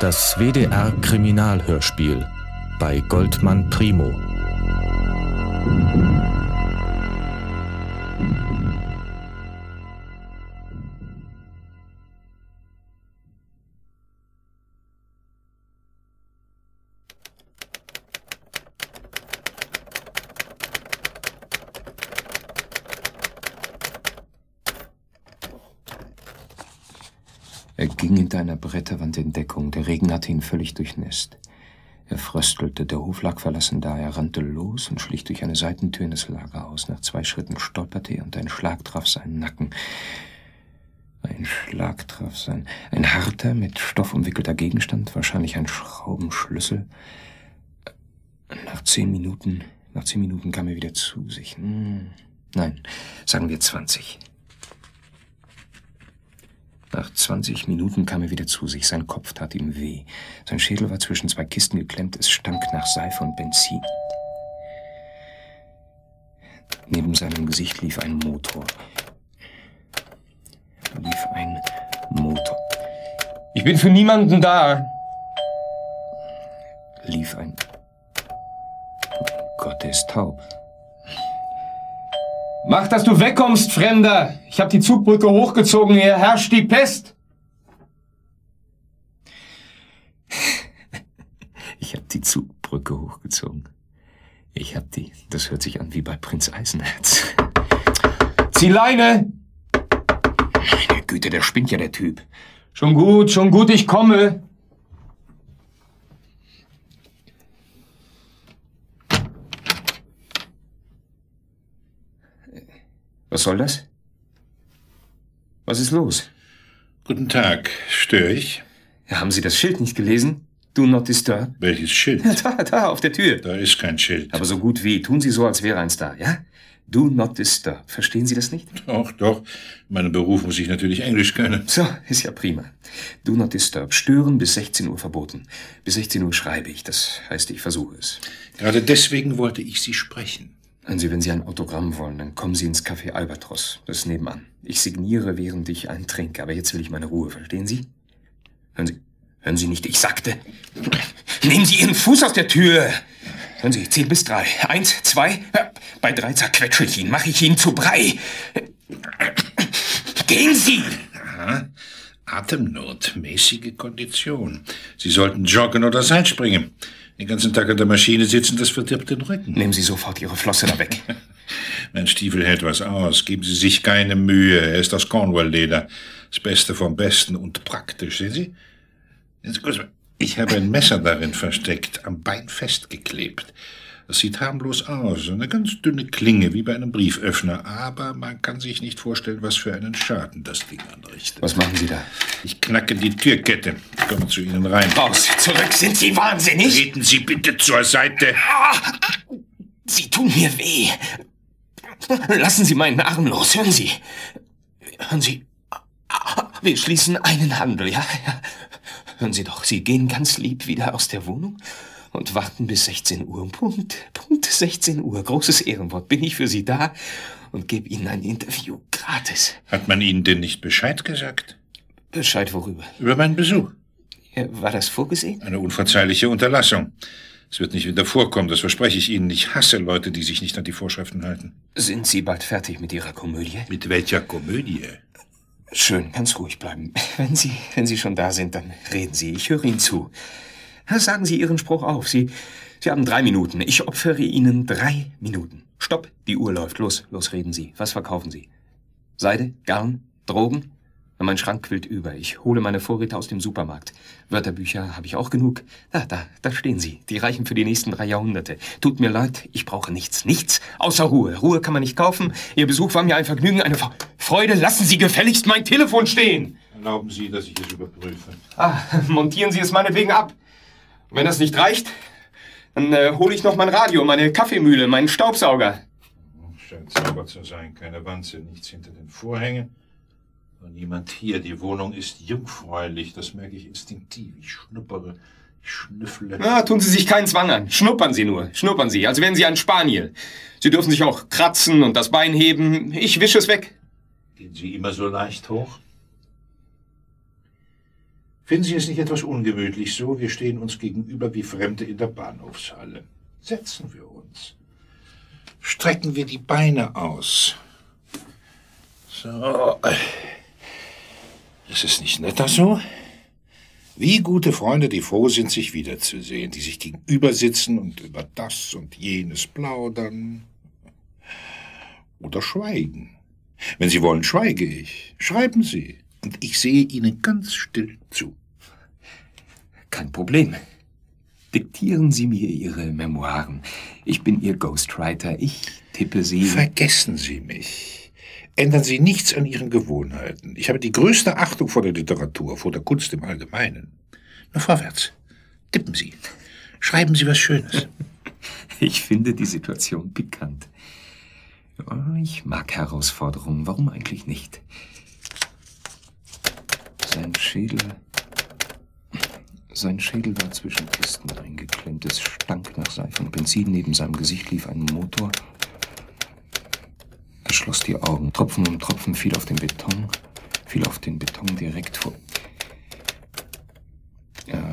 Das WDR-Kriminalhörspiel bei Goldmann Primo. Er ging hinter einer Bretterwand in Deckung. Der Regen hatte ihn völlig durchnässt. Er fröstelte, der Hof lag verlassen da. Er rannte los und schlich durch eine Seitentür in das Lagerhaus. Nach 2 Schritten stolperte er und ein Schlag traf seinen Nacken. Ein harter, mit Stoff umwickelter Gegenstand, wahrscheinlich ein Schraubenschlüssel. Nach 10 Minuten kam er wieder zu sich. Nein, sagen wir 20. Nach 20 Minuten kam er wieder zu sich. Sein Kopf tat ihm weh. Sein Schädel war zwischen 2 Kisten geklemmt. Es stank nach Seife und Benzin. Neben seinem Gesicht lief ein Motor. Ich bin für niemanden da. Lief ein... Gott, der ist taub. Mach, dass du wegkommst, Fremder! Ich hab die Zugbrücke hochgezogen, hier herrscht die Pest! Ich hab die Zugbrücke hochgezogen. Das hört sich an wie bei Prinz Eisenherz. Zieh Leine! Meine Güte, der spinnt ja, der Typ. Schon gut, ich komme. Was soll das? Was ist los? Guten Tag, störe ich? Ja, haben Sie das Schild nicht gelesen? Do not disturb. Welches Schild? Da, auf der Tür. Da ist kein Schild. Aber so gut wie. Tun Sie so, als wäre eins da, ja? Do not disturb. Verstehen Sie das nicht? Doch. In meinem Beruf muss ich natürlich Englisch können. So, ist ja prima. Do not disturb. Stören bis 16 Uhr verboten. Bis 16 Uhr schreibe ich. Das heißt, ich versuche es. Gerade deswegen wollte ich Sie sprechen. Hören Sie, wenn Sie ein Autogramm wollen, dann kommen Sie ins Café Albatros. Das ist nebenan. Ich signiere, während ich einen trinke. Aber jetzt will ich meine Ruhe. Verstehen Sie? Hören Sie nicht, ich sagte. Nehmen Sie Ihren Fuß aus der Tür. Hören Sie, 10 bis 3. 1, 2. Bei 3 zerquetsche ich ihn, mache ich ihn zu Brei. Gehen Sie! Aha. Atemnot, mäßige Kondition. Sie sollten joggen oder Seilspringen. Den ganzen Tag an der Maschine sitzen, das verdirbt den Rücken. Nehmen Sie sofort Ihre Flosse da weg. Mein Stiefel hält was aus. Geben Sie sich keine Mühe. Er ist aus Cornwall-Leder. Das Beste vom Besten und praktisch, sehen Sie? Jetzt kurz mal. Ich habe ein Messer darin versteckt, am Bein festgeklebt. Das sieht harmlos aus, eine ganz dünne Klinge, wie bei einem Brieföffner. Aber man kann sich nicht vorstellen, was für einen Schaden das Ding anrichtet. Was machen Sie da? Ich knacke die Türkette. Ich komme zu Ihnen rein. Raus, zurück, sind Sie wahnsinnig? Treten Sie bitte zur Seite. Sie tun mir weh. Lassen Sie meinen Arm los, hören Sie. Wir schließen einen Handel, ja? Hören Sie doch, Sie gehen ganz lieb wieder aus der Wohnung und warten bis 16 Uhr. Punkt 16 Uhr. Großes Ehrenwort. Bin ich für Sie da und gebe Ihnen ein Interview gratis. Hat man Ihnen denn nicht Bescheid gesagt? Bescheid worüber? Über meinen Besuch. Ja, war das vorgesehen? Eine unverzeihliche Unterlassung. Es wird nicht wieder vorkommen, das verspreche ich Ihnen. Ich hasse Leute, die sich nicht an die Vorschriften halten. Sind Sie bald fertig mit Ihrer Komödie? Mit welcher Komödie? Schön, ganz ruhig bleiben. Wenn Sie schon da sind, dann reden Sie. Ich höre Ihnen zu. Sagen Sie Ihren Spruch auf. Sie haben 3 Minuten. Ich opfere Ihnen 3 Minuten. Stopp, die Uhr läuft. Los, reden Sie. Was verkaufen Sie? Seide? Garn? Drogen? Mein Schrank quillt über. Ich hole meine Vorräte aus dem Supermarkt. Wörterbücher habe ich auch genug. Da stehen sie. Die reichen für die nächsten 3 Jahrhunderte. Tut mir leid, ich brauche nichts. Nichts außer Ruhe. Ruhe kann man nicht kaufen. Ihr Besuch war mir ein Vergnügen, eine Freude. Lassen Sie gefälligst mein Telefon stehen. Erlauben Sie, dass ich es überprüfe. Montieren Sie es meinetwegen ab. Und wenn das nicht reicht, dann hole ich noch mein Radio, meine Kaffeemühle, meinen Staubsauger. Scheint sauber zu sein. Keine Wanze, nichts hinter den Vorhängen. Und niemand hier. Die Wohnung ist jungfräulich. Das merke ich instinktiv. Ich schnuppere, ich schnüffle. Tun Sie sich keinen Zwang an. Schnuppern Sie nur. Schnuppern Sie, als wären Sie ein Spaniel. Sie dürfen sich auch kratzen und das Bein heben. Ich wische es weg. Gehen Sie immer so leicht hoch? Finden Sie es nicht etwas ungemütlich so? Wir stehen uns gegenüber wie Fremde in der Bahnhofshalle. Setzen wir uns. Strecken wir die Beine aus. So. Ist es nicht netter so? Wie gute Freunde, die froh sind, sich wiederzusehen, die sich gegenüber sitzen und über das und jenes plaudern. Oder schweigen. Wenn Sie wollen, schweige ich. Schreiben Sie. Und ich sehe Ihnen ganz still zu. Kein Problem. Diktieren Sie mir Ihre Memoiren. Ich bin Ihr Ghostwriter. Ich tippe Sie... Vergessen Sie mich. Ändern Sie nichts an Ihren Gewohnheiten. Ich habe die größte Achtung vor der Literatur, vor der Kunst im Allgemeinen. Nur vorwärts. Tippen Sie. Schreiben Sie was Schönes. Ich finde die Situation pikant. Ich mag Herausforderungen. Warum eigentlich nicht? Sein Schädel war zwischen Kisten eingeklemmt. Es stank nach Seife und Benzin. Neben seinem Gesicht lief ein Motor. Er schloss die Augen. Tropfen um Tropfen fiel auf den Beton direkt vor... Ja,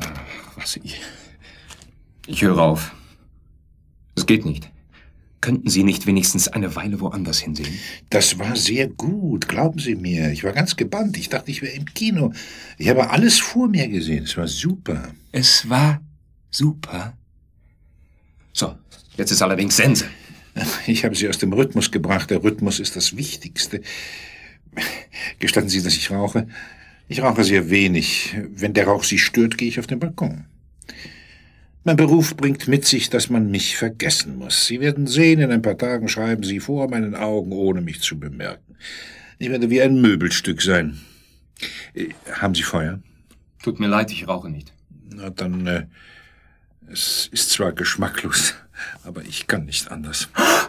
Ich höre auf. Es geht nicht. Könnten Sie nicht wenigstens eine Weile woanders hinsehen? Das war sehr gut, glauben Sie mir. Ich war ganz gebannt. Ich dachte, ich wäre im Kino. Ich habe alles vor mir gesehen. Es war super. Es war super. So, jetzt ist allerdings Sense. Ich habe Sie aus dem Rhythmus gebracht. Der Rhythmus ist das Wichtigste. Gestatten Sie, dass ich rauche? Ich rauche sehr wenig. Wenn der Rauch Sie stört, gehe ich auf den Balkon. Mein Beruf bringt mit sich, dass man mich vergessen muss. Sie werden sehen, in ein paar Tagen schreiben Sie vor meinen Augen, ohne mich zu bemerken. Ich werde wie ein Möbelstück sein. Haben Sie Feuer? Tut mir leid, ich rauche nicht. Na dann, es ist zwar geschmacklos, aber ich kann nicht anders.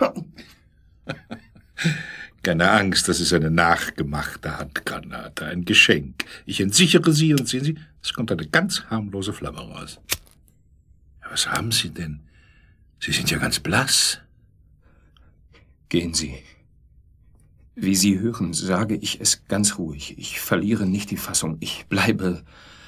Keine Angst, das ist eine nachgemachte Handgranate, ein Geschenk. Ich entsichere sie und sehen Sie, es kommt eine ganz harmlose Flamme raus. Was haben Sie denn? Sie sind ja ganz blass. Gehen Sie. Wie Sie hören, sage ich es ganz ruhig. Ich verliere nicht die Fassung. Ich bleibe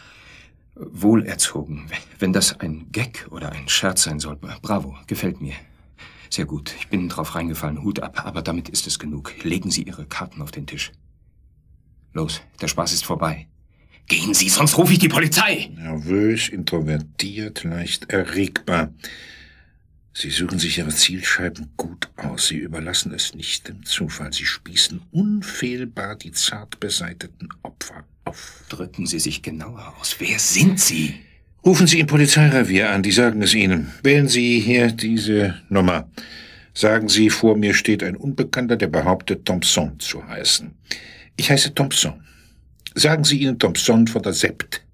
wohlerzogen. Wenn das ein Gag oder ein Scherz sein soll, bravo, gefällt mir. Sehr gut, ich bin drauf reingefallen, Hut ab, aber damit ist es genug. Legen Sie Ihre Karten auf den Tisch. Los, der Spaß ist vorbei. Gehen Sie, sonst rufe ich die Polizei! Nervös, introvertiert, leicht erregbar. Sie suchen sich Ihre Zielscheiben gut aus. Sie überlassen es nicht dem Zufall. Sie spießen unfehlbar die zart beseiteten Opfer auf. Drücken Sie sich genauer aus. Wer sind Sie? Rufen Sie im Polizeirevier an, die sagen es Ihnen. Wählen Sie hier diese Nummer. Sagen Sie, vor mir steht ein Unbekannter, der behauptet, Thompson zu heißen. Ich heiße Thompson. Sagen Sie ihnen Thompson von der Sept,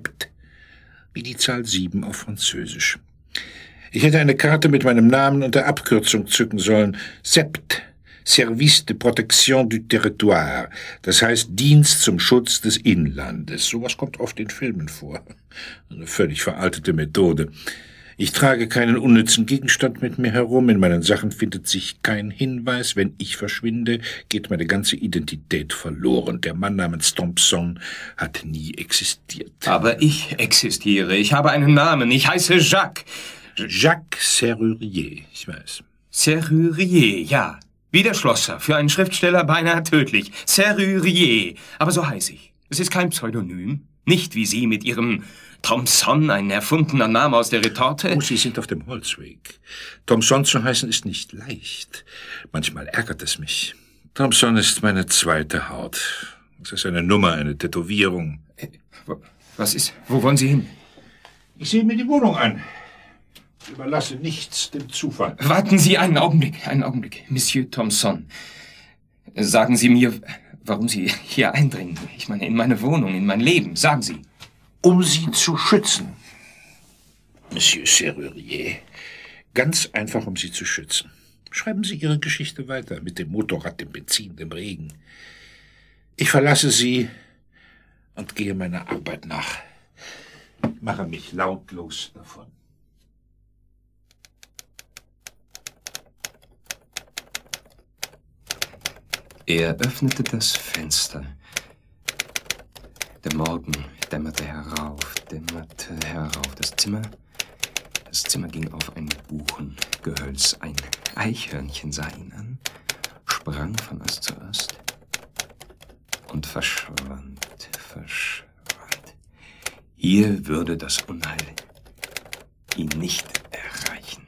wie die Zahl 7 auf Französisch. Ich hätte eine Karte mit meinem Namen und der Abkürzung zücken sollen. Sept, Service de Protection du Territoire, das heißt Dienst zum Schutz des Inlandes. Sowas kommt oft in Filmen vor. Eine völlig veraltete Methode. Ich trage keinen unnützen Gegenstand mit mir herum. In meinen Sachen findet sich kein Hinweis. Wenn ich verschwinde, geht meine ganze Identität verloren. Der Mann namens Thompson hat nie existiert. Aber ich existiere. Ich habe einen Namen. Ich heiße Jacques. Jacques Serrurier, ich weiß. Serrurier, ja. Wie der Schlosser. Für einen Schriftsteller beinahe tödlich. Serrurier. Aber so heiße ich. Es ist kein Pseudonym. Nicht wie Sie mit Ihrem Thompson, ein erfundener Name aus der Retorte. Oh, Sie sind auf dem Holzweg. Thompson zu heißen ist nicht leicht. Manchmal ärgert es mich. Thompson ist meine zweite Haut. Es ist eine Nummer, eine Tätowierung. Was ist? Wo wollen Sie hin? Ich sehe mir die Wohnung an. Ich überlasse nichts dem Zufall. Warten Sie einen Augenblick. Monsieur Thompson. Sagen Sie mir, warum Sie hier eindringen. Ich meine, in meine Wohnung, in mein Leben. Sagen Sie. Um Sie zu schützen, Monsieur Serrurier. Ganz einfach, um Sie zu schützen. Schreiben Sie Ihre Geschichte weiter mit dem Motorrad, dem Benzin, dem Regen. Ich verlasse Sie und gehe meiner Arbeit nach. Ich mache mich lautlos davon. Er öffnete das Fenster. Der Morgen dämmerte herauf. Das Zimmer ging auf ein Buchengehölz. Ein Eichhörnchen sah ihn an, sprang von Ast zu Ast und verschwand. Hier würde das Unheil ihn nicht erreichen.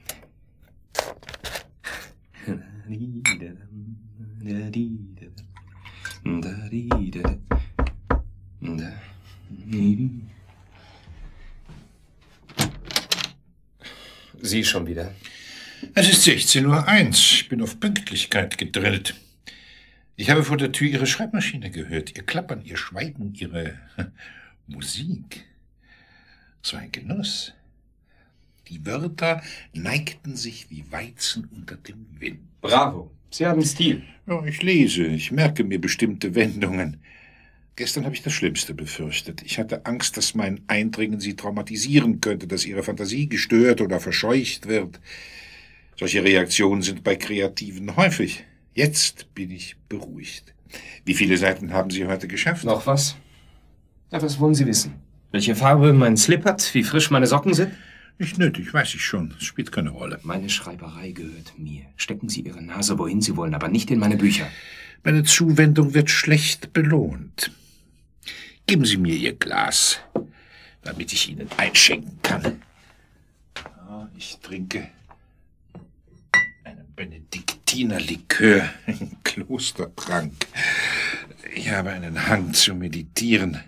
Sie schon wieder? Es ist 16:01 Uhr. Ich bin auf Pünktlichkeit gedrillt. Ich habe vor der Tür Ihre Schreibmaschine gehört. Ihr Klappern, Ihr Schweigen, Ihre Musik. So ein Genuss. Die Wörter neigten sich wie Weizen unter dem Wind. Bravo. Sie haben Stil. Ja, ich lese. Ich merke mir bestimmte Wendungen. Gestern habe ich das Schlimmste befürchtet. Ich hatte Angst, dass mein Eindringen Sie traumatisieren könnte, dass Ihre Fantasie gestört oder verscheucht wird. Solche Reaktionen sind bei Kreativen häufig. Jetzt bin ich beruhigt. Wie viele Seiten haben Sie heute geschafft? Noch was? Ja, was wollen Sie wissen? Welche Farbe mein Slip hat? Wie frisch meine Socken sind? Nicht nötig, weiß ich schon. Es spielt keine Rolle. Meine Schreiberei gehört mir. Stecken Sie Ihre Nase, wohin Sie wollen, aber nicht in meine Bücher. Meine Zuwendung wird schlecht belohnt. Geben Sie mir Ihr Glas, damit ich Ihnen einschenken kann. Ich trinke einen Benediktinerlikör, einen Klostertrank. Ich habe einen Hang zu meditieren.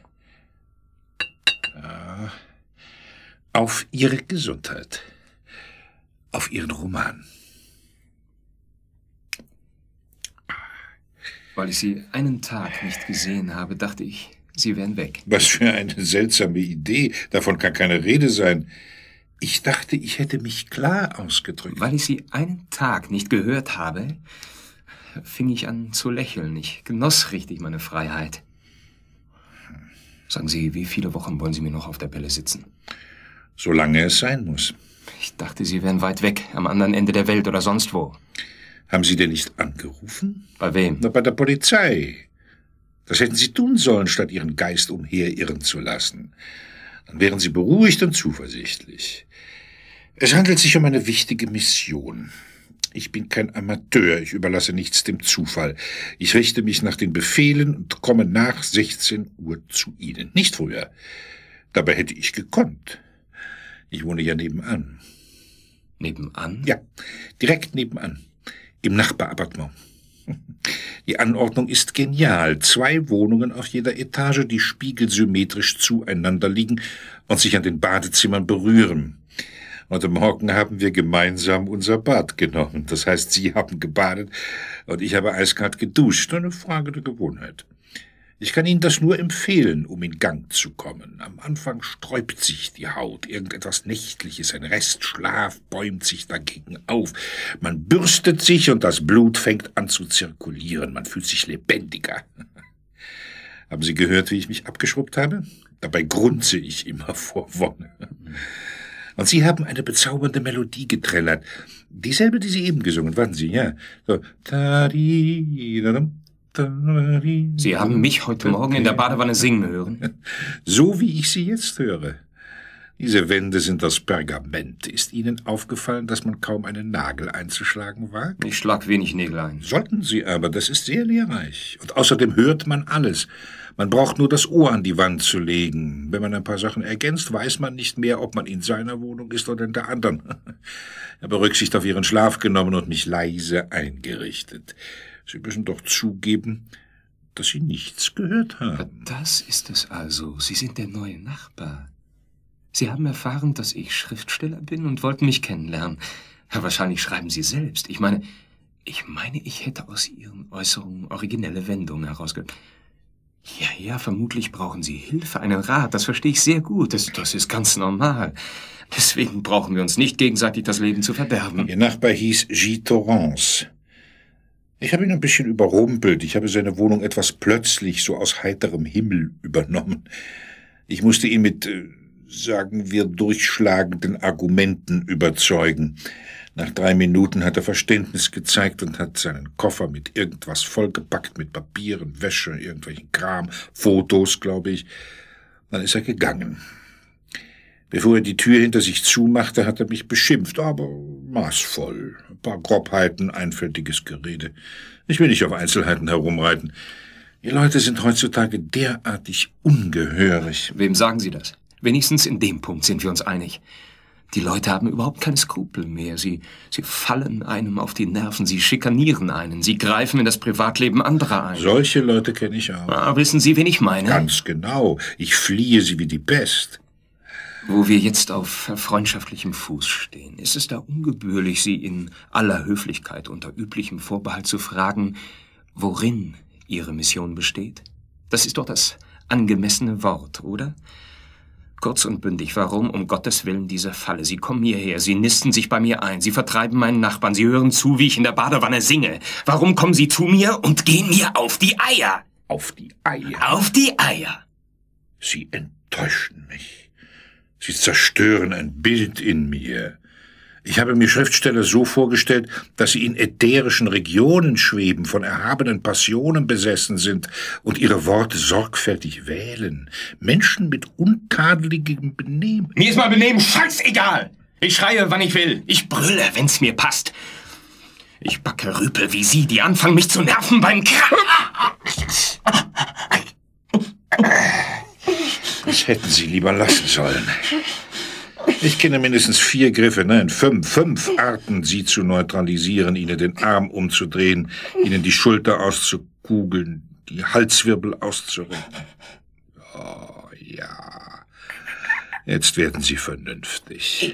Auf Ihre Gesundheit. Auf Ihren Roman. Weil ich Sie einen Tag nicht gesehen habe, dachte ich, Sie wären weg. Was für eine seltsame Idee. Davon kann keine Rede sein. Ich dachte, ich hätte mich klar ausgedrückt. Weil ich Sie einen Tag nicht gehört habe, fing ich an zu lächeln. Ich genoss richtig meine Freiheit. Sagen Sie, wie viele Wochen wollen Sie mir noch auf der Pelle sitzen? Solange es sein muss. Ich dachte, Sie wären weit weg, am anderen Ende der Welt oder sonst wo. Haben Sie denn nicht angerufen? Bei wem? Na, bei der Polizei. Das hätten Sie tun sollen, statt Ihren Geist umherirren zu lassen. Dann wären Sie beruhigt und zuversichtlich. Es handelt sich um eine wichtige Mission. Ich bin kein Amateur, ich überlasse nichts dem Zufall. Ich richte mich nach den Befehlen und komme nach 16 Uhr zu Ihnen. Nicht früher. Dabei hätte ich gekonnt. Ich wohne ja nebenan. Nebenan? Ja, direkt nebenan. Im Nachbarappartement. Die Anordnung ist genial. 2 Wohnungen auf jeder Etage, die spiegelsymmetrisch zueinander liegen und sich an den Badezimmern berühren. Heute Morgen haben wir gemeinsam unser Bad genommen. Das heißt, Sie haben gebadet und ich habe eiskalt geduscht. Eine Frage der Gewohnheit. Ich kann Ihnen das nur empfehlen, um in Gang zu kommen. Am Anfang sträubt sich die Haut, irgendetwas Nächtliches, ein Restschlaf bäumt sich dagegen auf. Man bürstet sich und das Blut fängt an zu zirkulieren. Man fühlt sich lebendiger. Haben Sie gehört, wie ich mich abgeschrubbt habe? Dabei grunze ich immer vor Wonne. Und Sie haben eine bezaubernde Melodie getrellert. Dieselbe, die Sie eben gesungen, warten Sie, ja. So. Sie haben mich heute Morgen in der Badewanne singen hören? So wie ich Sie jetzt höre. Diese Wände sind aus Pergament. Ist Ihnen aufgefallen, dass man kaum einen Nagel einzuschlagen wagt? Ich schlag wenig Nägel ein. Sollten Sie aber, das ist sehr lehrreich. Und außerdem hört man alles. Man braucht nur das Ohr an die Wand zu legen. Wenn man ein paar Sachen ergänzt, weiß man nicht mehr, ob man in seiner Wohnung ist oder in der anderen. Ich habe Rücksicht auf Ihren Schlaf genommen und mich leise eingerichtet. Sie müssen doch zugeben, dass Sie nichts gehört haben. Das ist es also. Sie sind der neue Nachbar. Sie haben erfahren, dass ich Schriftsteller bin und wollten mich kennenlernen. Ja, wahrscheinlich schreiben Sie selbst. Ich meine, ich hätte aus Ihren Äußerungen originelle Wendungen herausgehört. Ja, vermutlich brauchen Sie Hilfe, einen Rat. Das verstehe ich sehr gut. Das ist ganz normal. Deswegen brauchen wir uns nicht gegenseitig das Leben zu verderben. Ihr Nachbar hieß Gilles Torrance. Ich habe ihn ein bisschen überrumpelt. Ich habe seine Wohnung etwas plötzlich, so aus heiterem Himmel, übernommen. Ich musste ihn mit, sagen wir, durchschlagenden Argumenten überzeugen. Nach 3 Minuten hat er Verständnis gezeigt und hat seinen Koffer mit irgendwas vollgepackt, mit Papieren, Wäsche, irgendwelchen Kram, Fotos, glaube ich, Dann ist er gegangen. Bevor er die Tür hinter sich zumachte, hat er mich beschimpft, aber maßvoll. Ein paar Grobheiten, einfältiges Gerede. Ich will nicht auf Einzelheiten herumreiten. Die Leute sind heutzutage derartig ungehörig. Wem sagen Sie das? Wenigstens in dem Punkt sind wir uns einig. Die Leute haben überhaupt keine Skrupel mehr. Sie fallen einem auf die Nerven, sie schikanieren einen, sie greifen in das Privatleben anderer ein. Solche Leute kenne ich auch. Wissen Sie, wen ich meine? Ganz genau. Ich fliehe sie wie die Pest. Wo wir jetzt auf freundschaftlichem Fuß stehen, ist es da ungebührlich, Sie in aller Höflichkeit unter üblichem Vorbehalt zu fragen, worin Ihre Mission besteht? Das ist doch das angemessene Wort, oder? Kurz und bündig, warum um Gottes Willen diese Falle? Sie kommen hierher, Sie nisten sich bei mir ein, Sie vertreiben meinen Nachbarn, Sie hören zu, wie ich in der Badewanne singe. Warum kommen Sie zu mir und gehen mir auf die Eier? Auf die Eier? Auf die Eier! Sie enttäuschen mich. Sie zerstören ein Bild in mir. Ich habe mir Schriftsteller so vorgestellt, dass sie in ätherischen Regionen schweben, von erhabenen Passionen besessen sind und ihre Worte sorgfältig wählen. Menschen mit untadeligem Benehmen. Mir ist mein Benehmen scheißegal! Ich schreie, wann ich will. Ich brülle, wenn's mir passt. Ich backe Rüpel wie Sie, die anfangen, mich zu nerven beim Das hätten Sie lieber lassen sollen. Ich kenne mindestens 4 Griffe, nein, 5 Arten, Sie zu neutralisieren, Ihnen den Arm umzudrehen, Ihnen die Schulter auszukugeln, die Halswirbel auszurenken. Oh, ja. Jetzt werden Sie vernünftig.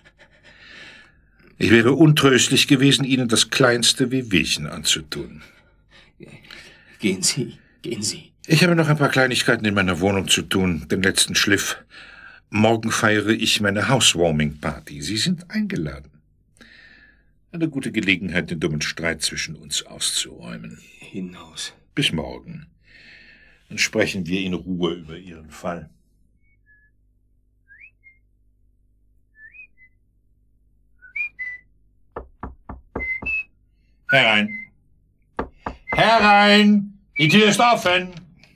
Ich wäre untröstlich gewesen, Ihnen das kleinste Wehwehchen anzutun. Gehen Sie, gehen Sie. Ich habe noch ein paar Kleinigkeiten in meiner Wohnung zu tun, den letzten Schliff. Morgen feiere ich meine Housewarming-Party. Sie sind eingeladen. Eine gute Gelegenheit, den dummen Streit zwischen uns auszuräumen. Hinaus. Bis morgen. Dann sprechen wir in Ruhe über Ihren Fall. Herein. Herein! Die Tür ist offen!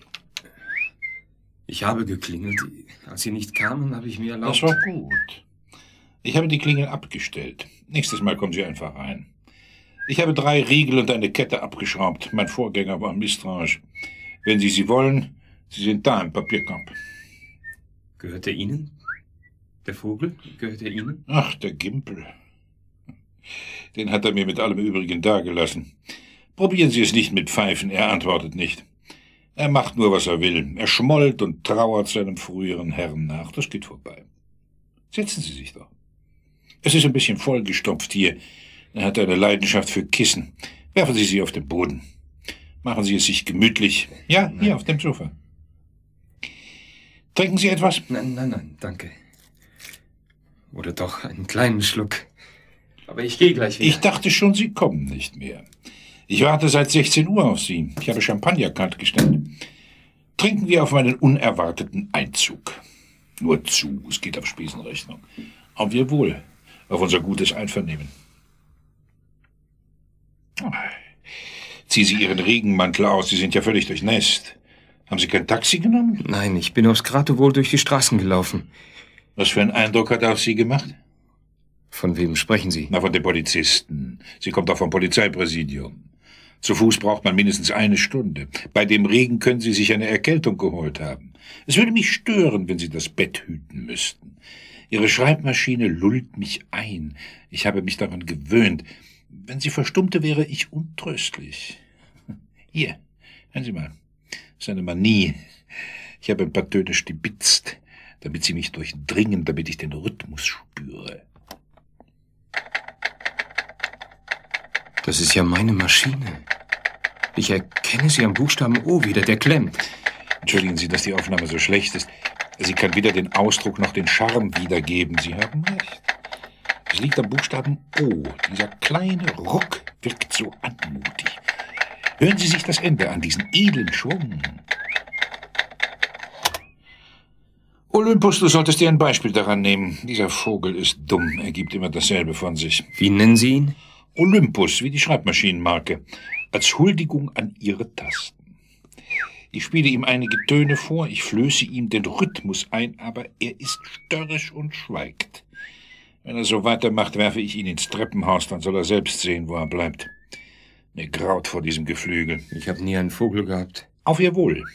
Ich habe geklingelt. Als Sie nicht kamen, habe ich mir erlaubt... Das war gut. Ich habe die Klingel abgestellt. Nächstes Mal kommen Sie einfach rein. Ich habe 3 Riegel und eine Kette abgeschraubt. Mein Vorgänger war misstrauisch. Wenn Sie sie wollen, Sie sind da im Papierkorb. Gehört er Ihnen? Der Vogel? Gehört er Ihnen? Ach, der Gimpel. Den hat er mir mit allem Übrigen dagelassen. Probieren Sie es nicht mit Pfeifen, er antwortet nicht. Er macht nur, was er will. Er schmollt und trauert seinem früheren Herrn nach. Das geht vorbei. Setzen Sie sich doch. Es ist ein bisschen vollgestopft hier. Er hat eine Leidenschaft für Kissen. Werfen Sie sie auf den Boden. Machen Sie es sich gemütlich. Ja, hier auf dem Sofa. Trinken Sie etwas? Nein, danke. Oder doch einen kleinen Schluck. Aber ich gehe gleich wieder. Ich dachte schon, Sie kommen nicht mehr. Ich warte seit 16 Uhr auf Sie. Ich habe Champagner kalt gestellt. Trinken wir auf meinen unerwarteten Einzug. Nur zu, es geht auf Spesenrechnung. Auf Ihr Wohl, auf unser gutes Einvernehmen. Ziehen Sie Ihren Regenmantel aus, Sie sind ja völlig durchnässt. Haben Sie kein Taxi genommen? Nein, ich bin aufs Geratewohl durch die Straßen gelaufen. Was für einen Eindruck hat er auf Sie gemacht? Von wem sprechen Sie? Na, von den Polizisten. Sie kommt doch vom Polizeipräsidium. Zu Fuß braucht man mindestens 1 Stunde. Bei dem Regen können Sie sich eine Erkältung geholt haben. Es würde mich stören, wenn Sie das Bett hüten müssten. Ihre Schreibmaschine lullt mich ein. Ich habe mich daran gewöhnt. Wenn sie verstummte, wäre ich untröstlich. Hier, hören Sie mal. Das ist eine Manie. Ich habe ein paar Töne stibitzt, damit sie mich durchdringen, damit ich den Rhythmus spüre. Das ist ja meine Maschine. Ich erkenne sie am Buchstaben O wieder, der klemmt. Entschuldigen Sie, dass die Aufnahme so schlecht ist. Sie kann weder den Ausdruck noch den Charme wiedergeben. Sie haben recht. Es liegt am Buchstaben O. Dieser kleine Ruck wirkt so anmutig. Hören Sie sich das Ende an, diesen edlen Schwung. Olympus, du solltest dir ein Beispiel daran nehmen. Dieser Vogel ist dumm. Er gibt immer dasselbe von sich. Wie nennen Sie ihn? Olympus, wie die Schreibmaschinenmarke. Als Huldigung an Ihre Tasten. Ich spiele ihm einige Töne vor, ich flöße ihm den Rhythmus ein, aber er ist störrisch und schweigt. Wenn er so weitermacht, werfe ich ihn ins Treppenhaus, dann soll er selbst sehen, wo er bleibt. Mir graut vor diesem Geflügel. Ich habe nie einen Vogel gehabt. Auf Ihr Wohl.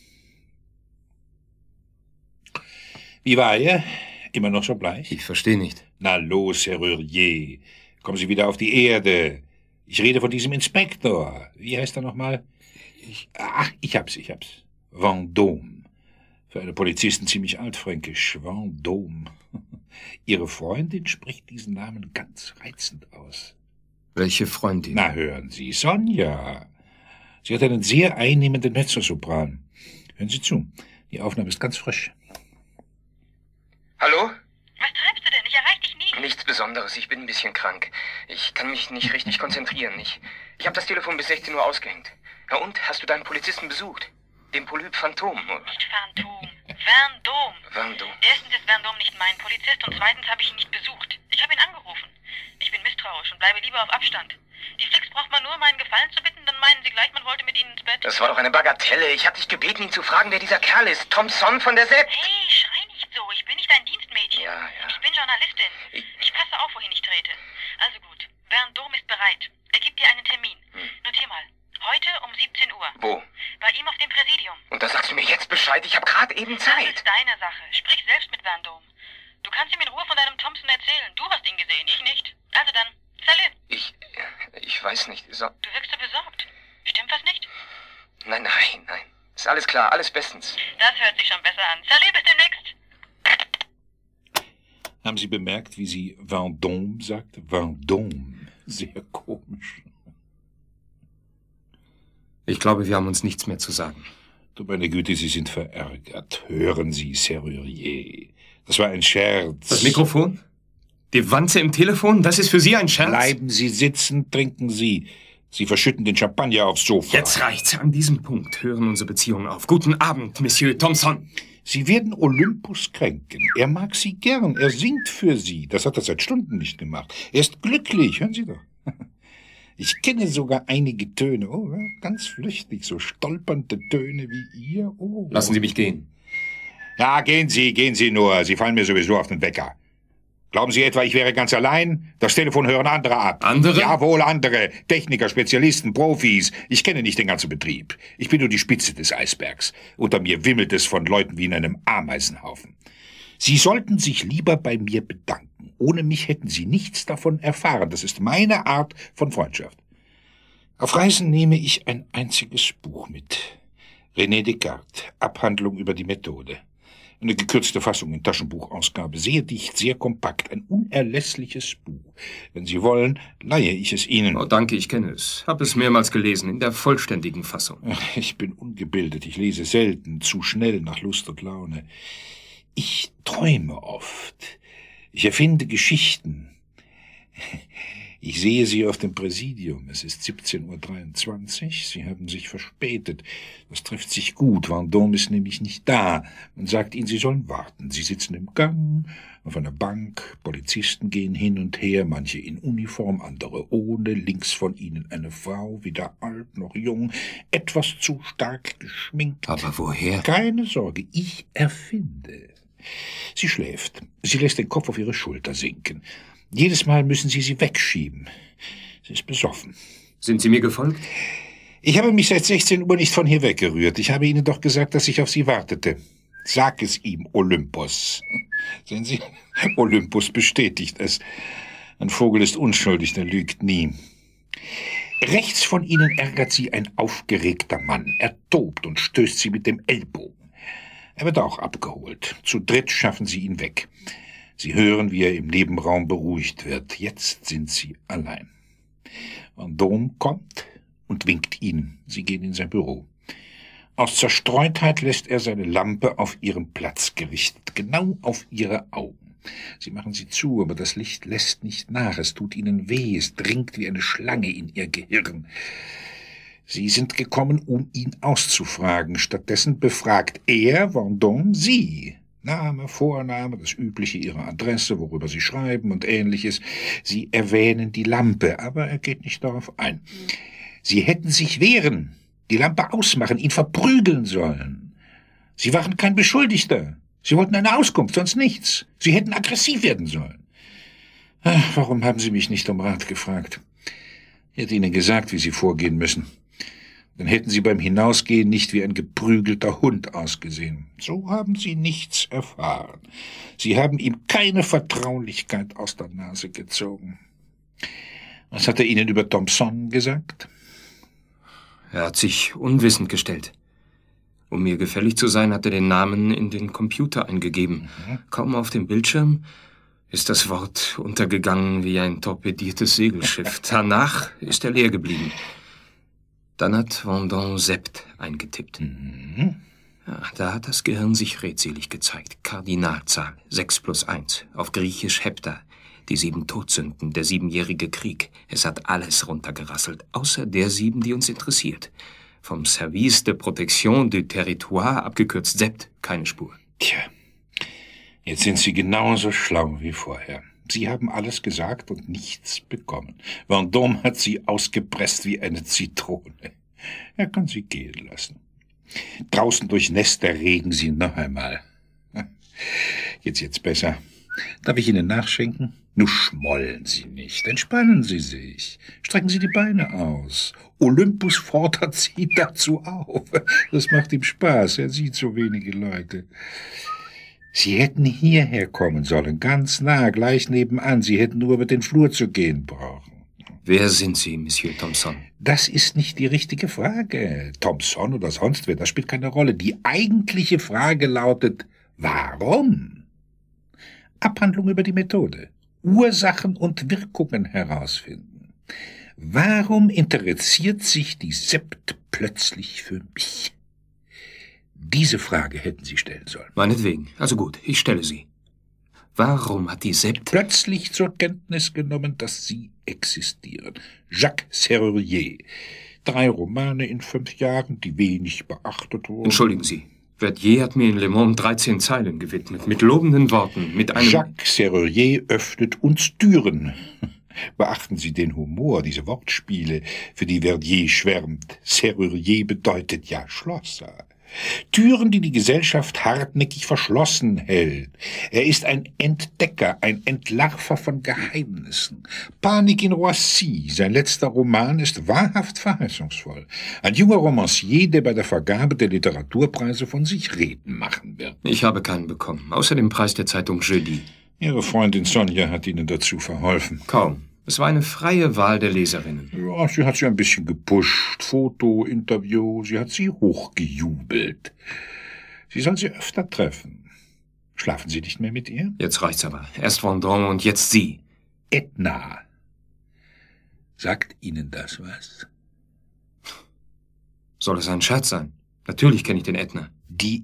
Wie war er? Immer noch so bleich? Ich verstehe nicht. Na los, Serrurier. Kommen Sie wieder auf die Erde. Ich rede von diesem Inspektor. Wie heißt er nochmal? Ich hab's. Vendôme. Für einen Polizisten ziemlich altfränkisch. Vendôme. Ihre Freundin spricht diesen Namen ganz reizend aus. Welche Freundin? Na, hören Sie, Sonja. Sie hat einen sehr einnehmenden Mezzosopran. Hören Sie zu. Die Aufnahme ist ganz frisch. Hallo? Was treibst du denn? Ich erreiche dich nie. Nichts Besonderes, ich bin ein bisschen krank. Ich kann mich nicht richtig konzentrieren. Ich habe das Telefon bis 16 Uhr ausgehängt. Na und, hast du deinen Polizisten besucht? Den Polyp Phantom? Nicht Phantom. Vendôme. Vendôme. Erstens ist Vendôme nicht mein Polizist und zweitens habe ich ihn nicht besucht. Ich habe ihn angerufen. Ich bin misstrauisch und bleibe lieber auf Abstand. Die Flicks braucht man nur, meinen Gefallen zu bitten, dann meinen sie gleich, man wollte mit ihnen ins Bett. Das war doch eine Bagatelle. Ich habe dich gebeten, ihn zu fragen, wer dieser Kerl ist. Thompson von der Sept. Hey, schrei nicht so. Ich bin nicht dein Dienstmädchen. Ja. Ich bin Journalistin. Ich passe auf, wohin ich trete. Also gut. Vendôme ist bereit. Er gibt dir einen Termin. Notier mal. Heute um 17 Uhr. Wo? Bei ihm auf dem Präsidium. Und da sagst du mir jetzt Bescheid. Ich habe gerade eben Das Zeit. ist deine Sache. Sprich selbst mit Vendôme. Du kannst ihm in Ruhe von deinem Thompson erzählen. Du hast ihn gesehen, ich nicht. Also dann, salut. Ich weiß nicht. So. Du wirkst so besorgt. Stimmt was nicht? Nein. Ist alles klar, alles bestens. Das hört sich schon besser an. Salut, bis demnächst. Haben Sie bemerkt, wie sie Vendôme sagte? Vendôme. Sehr komisch. Ich glaube, wir haben uns nichts mehr zu sagen. Du meine Güte, Sie sind verärgert. Hören Sie, Serrurier. Das war ein Scherz. Das Mikrofon? Die Wanze im Telefon? Das ist für Sie ein Scherz? Bleiben Sie sitzen, trinken Sie. Sie verschütten den Champagner aufs Sofa. Jetzt reicht's. An diesem Punkt hören unsere Beziehungen auf. Guten Abend, Monsieur Thompson. Sie werden Olympus kränken. Er mag Sie gern. Er singt für Sie. Das hat er seit Stunden nicht gemacht. Er ist glücklich. Hören Sie doch. Ich kenne sogar einige Töne. Oh, ganz flüchtig. So stolpernde Töne wie ihr. Oh. Lassen Sie mich gehen. Ja, gehen Sie nur. Sie fallen mir sowieso auf den Wecker. Glauben Sie etwa, ich wäre ganz allein? Das Telefon hören andere ab. Andere? Jawohl, andere. Techniker, Spezialisten, Profis. Ich kenne nicht den ganzen Betrieb. Ich bin nur die Spitze des Eisbergs. Unter mir wimmelt es von Leuten wie in einem Ameisenhaufen. Sie sollten sich lieber bei mir bedanken. Ohne mich hätten Sie nichts davon erfahren. Das ist meine Art von Freundschaft. Auf Reisen nehme ich ein einziges Buch mit. René Descartes, Abhandlung über die Methode. Eine gekürzte Fassung in Taschenbuchausgabe, sehr dicht, sehr kompakt, ein unerlässliches Buch. Wenn Sie wollen, leihe ich es Ihnen. Oh, danke, ich kenne es. Hab es mehrmals gelesen, in der vollständigen Fassung. Ich bin ungebildet, ich lese selten, zu schnell nach Lust und Laune. Ich träume oft. Ich erfinde Geschichten. Ich sehe Sie auf dem Präsidium. Es ist 17:23 Uhr. Sie haben sich verspätet. Das trifft sich gut. Vendôme ist nämlich nicht da. Man sagt Ihnen, Sie sollen warten. Sie sitzen im Gang, auf einer Bank. Polizisten gehen hin und her, manche in Uniform, andere ohne. Links von Ihnen eine Frau, weder alt noch jung, etwas zu stark geschminkt. Aber woher? Keine Sorge, ich erfinde. Sie schläft. Sie lässt den Kopf auf ihre Schulter sinken. Jedes Mal müssen Sie wegschieben. Sie ist besoffen. Sind Sie mir gefolgt? Ich habe mich seit 16 Uhr nicht von hier weggerührt. Ich habe Ihnen doch gesagt, dass ich auf Sie wartete. Sag es ihm, Olympus. Sehen Sie, Olympus bestätigt es. Ein Vogel ist unschuldig, der lügt nie. Rechts von Ihnen ärgert Sie ein aufgeregter Mann. Er tobt und stößt Sie mit dem Ellbogen. Er wird auch abgeholt. Zu dritt schaffen Sie ihn weg. Sie hören, wie er im Nebenraum beruhigt wird. Jetzt sind Sie allein. Vendôme kommt und winkt Ihnen. Sie gehen in sein Büro. Aus Zerstreutheit lässt er seine Lampe auf ihren Platz gerichtet, genau auf Ihre Augen. Sie machen sie zu, aber das Licht lässt nicht nach. Es tut Ihnen weh, es dringt wie eine Schlange in Ihr Gehirn. Sie sind gekommen, um ihn auszufragen. Stattdessen befragt er, Vendôme, Sie. Name, Vorname, das Übliche, Ihre Adresse, worüber Sie schreiben und Ähnliches. Sie erwähnen die Lampe, aber er geht nicht darauf ein. Sie hätten sich wehren die Lampe ausmachen, ihn verprügeln sollen. Sie waren kein Beschuldigter. Sie wollten eine Auskunft, sonst nichts. Sie hätten aggressiv werden sollen. Ach, warum haben Sie mich nicht um Rat gefragt? Ich hätte Ihnen gesagt, wie Sie vorgehen müssen. Dann hätten Sie beim Hinausgehen nicht wie ein geprügelter Hund ausgesehen. So haben Sie nichts erfahren. Sie haben ihm keine Vertraulichkeit aus der Nase gezogen. Was hat er Ihnen über Thompson gesagt? Er hat sich unwissend gestellt. Um mir gefällig zu sein, hat er den Namen in den Computer eingegeben. Kaum auf dem Bildschirm ist das Wort untergegangen wie ein torpediertes Segelschiff. Danach ist er leer geblieben. Dann hat Vendôme Sept eingetippt. Ja, da hat das Gehirn sich redselig gezeigt. Kardinalzahl, 6 + 1, auf Griechisch Hepta. Die 7 Todsünden, der 7-jährige Krieg. Es hat alles runtergerasselt, außer der 7, die uns interessiert. Vom Service de Protection du Territoire, abgekürzt Sept, keine Spur. Tja, jetzt sind Sie genauso schlau wie vorher. Sie haben alles gesagt und nichts bekommen. Vendôme hat Sie ausgepresst wie eine Zitrone. Er kann Sie gehen lassen. Draußen durchnässt der Regen Sie noch einmal. Jetzt besser. Darf ich Ihnen nachschenken? Nun schmollen Sie nicht, entspannen Sie sich, strecken Sie die Beine aus. Olympus fordert Sie dazu auf. Das macht ihm Spaß, er sieht so wenige Leute. Sie hätten hierher kommen sollen, ganz nah, gleich nebenan. Sie hätten nur über den Flur zu gehen brauchen. Wer sind Sie, Monsieur Thompson? Das ist nicht die richtige Frage. Thompson oder sonst wer, das spielt keine Rolle. Die eigentliche Frage lautet, warum? Abhandlung über die Methode. Ursachen und Wirkungen herausfinden. Warum interessiert sich die Sept plötzlich für mich? Diese Frage hätten Sie stellen sollen. Meinetwegen. Also gut, ich stelle sie. Warum hat die Sept plötzlich zur Kenntnis genommen, dass Sie existieren? Jacques Serrurier. 3 Romane in 5 Jahren, die wenig beachtet wurden. Entschuldigen Sie. Verdier hat mir in Le Monde 13 Zeilen gewidmet, mit lobenden Worten, mit einem... Jacques Serrurier öffnet uns Türen. Beachten Sie den Humor, diese Wortspiele, für die Verdier schwärmt. Serrurier bedeutet ja Schlosser. Türen, die die Gesellschaft hartnäckig verschlossen hält. Er ist ein Entdecker, ein Entlarver von Geheimnissen. Panik in Roissy, sein letzter Roman, ist wahrhaft verheißungsvoll. Ein junger Romancier, der bei der Vergabe der Literaturpreise von sich reden machen wird. Ich habe keinen bekommen, außer dem Preis der Zeitung Jeudi. Ihre Freundin Sonja hat Ihnen dazu verholfen. Kaum. Es war eine freie Wahl der Leserinnen. Ja, sie hat sie ein bisschen gepusht. Foto, Interview, sie hat sie hochgejubelt. Sie soll sie öfter treffen. Schlafen Sie nicht mehr mit ihr? Jetzt reicht's aber. Erst Vendôme und jetzt Sie. Edna. Sagt Ihnen das was? Soll es ein Scherz sein? Natürlich kenne ich den Ätna. Die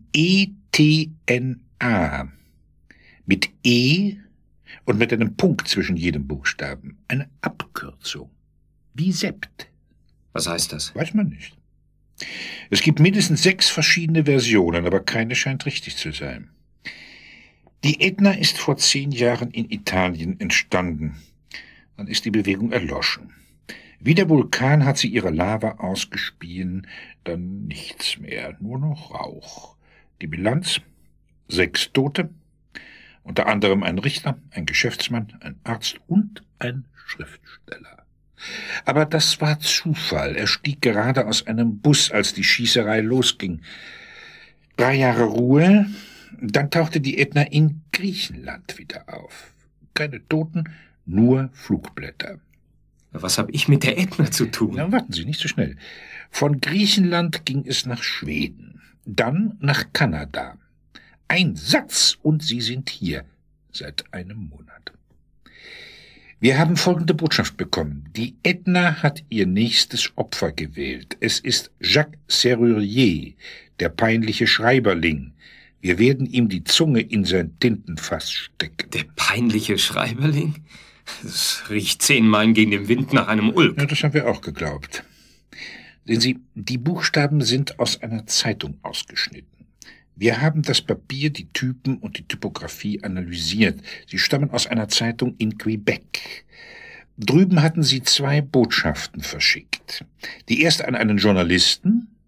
ETNA. Mit E und mit einem Punkt zwischen jedem Buchstaben. Eine Abkürzung. Wie Sept. Was heißt das? Weiß man nicht. Es gibt mindestens 6 verschiedene Versionen, aber keine scheint richtig zu sein. Die Ätna ist vor 10 Jahren in Italien entstanden. Dann ist die Bewegung erloschen. Wie der Vulkan hat sie ihre Lava ausgespien, dann nichts mehr, nur noch Rauch. Die Bilanz? 6 Tote. Unter anderem ein Richter, ein Geschäftsmann, ein Arzt und ein Schriftsteller. Aber das war Zufall. Er stieg gerade aus einem Bus, als die Schießerei losging. 3 Jahre Ruhe, dann tauchte die Ätna in Griechenland wieder auf. Keine Toten, nur Flugblätter. Was habe ich mit der Ätna zu tun? Na, warten Sie, nicht so schnell. Von Griechenland ging es nach Schweden, dann nach Kanada. Ein Satz und Sie sind hier seit einem Monat. Wir haben folgende Botschaft bekommen. Die Ätna hat ihr nächstes Opfer gewählt. Es ist Jacques Serrurier, der peinliche Schreiberling. Wir werden ihm die Zunge in sein Tintenfass stecken. Der peinliche Schreiberling? Das riecht 10 Meilen gegen den Wind nach einem Ulk. Ja, das haben wir auch geglaubt. Sehen Sie, die Buchstaben sind aus einer Zeitung ausgeschnitten. Wir haben das Papier, die Typen und die Typografie analysiert. Sie stammen aus einer Zeitung in Quebec. Drüben hatten sie 2 Botschaften verschickt. Die erste an einen Journalisten,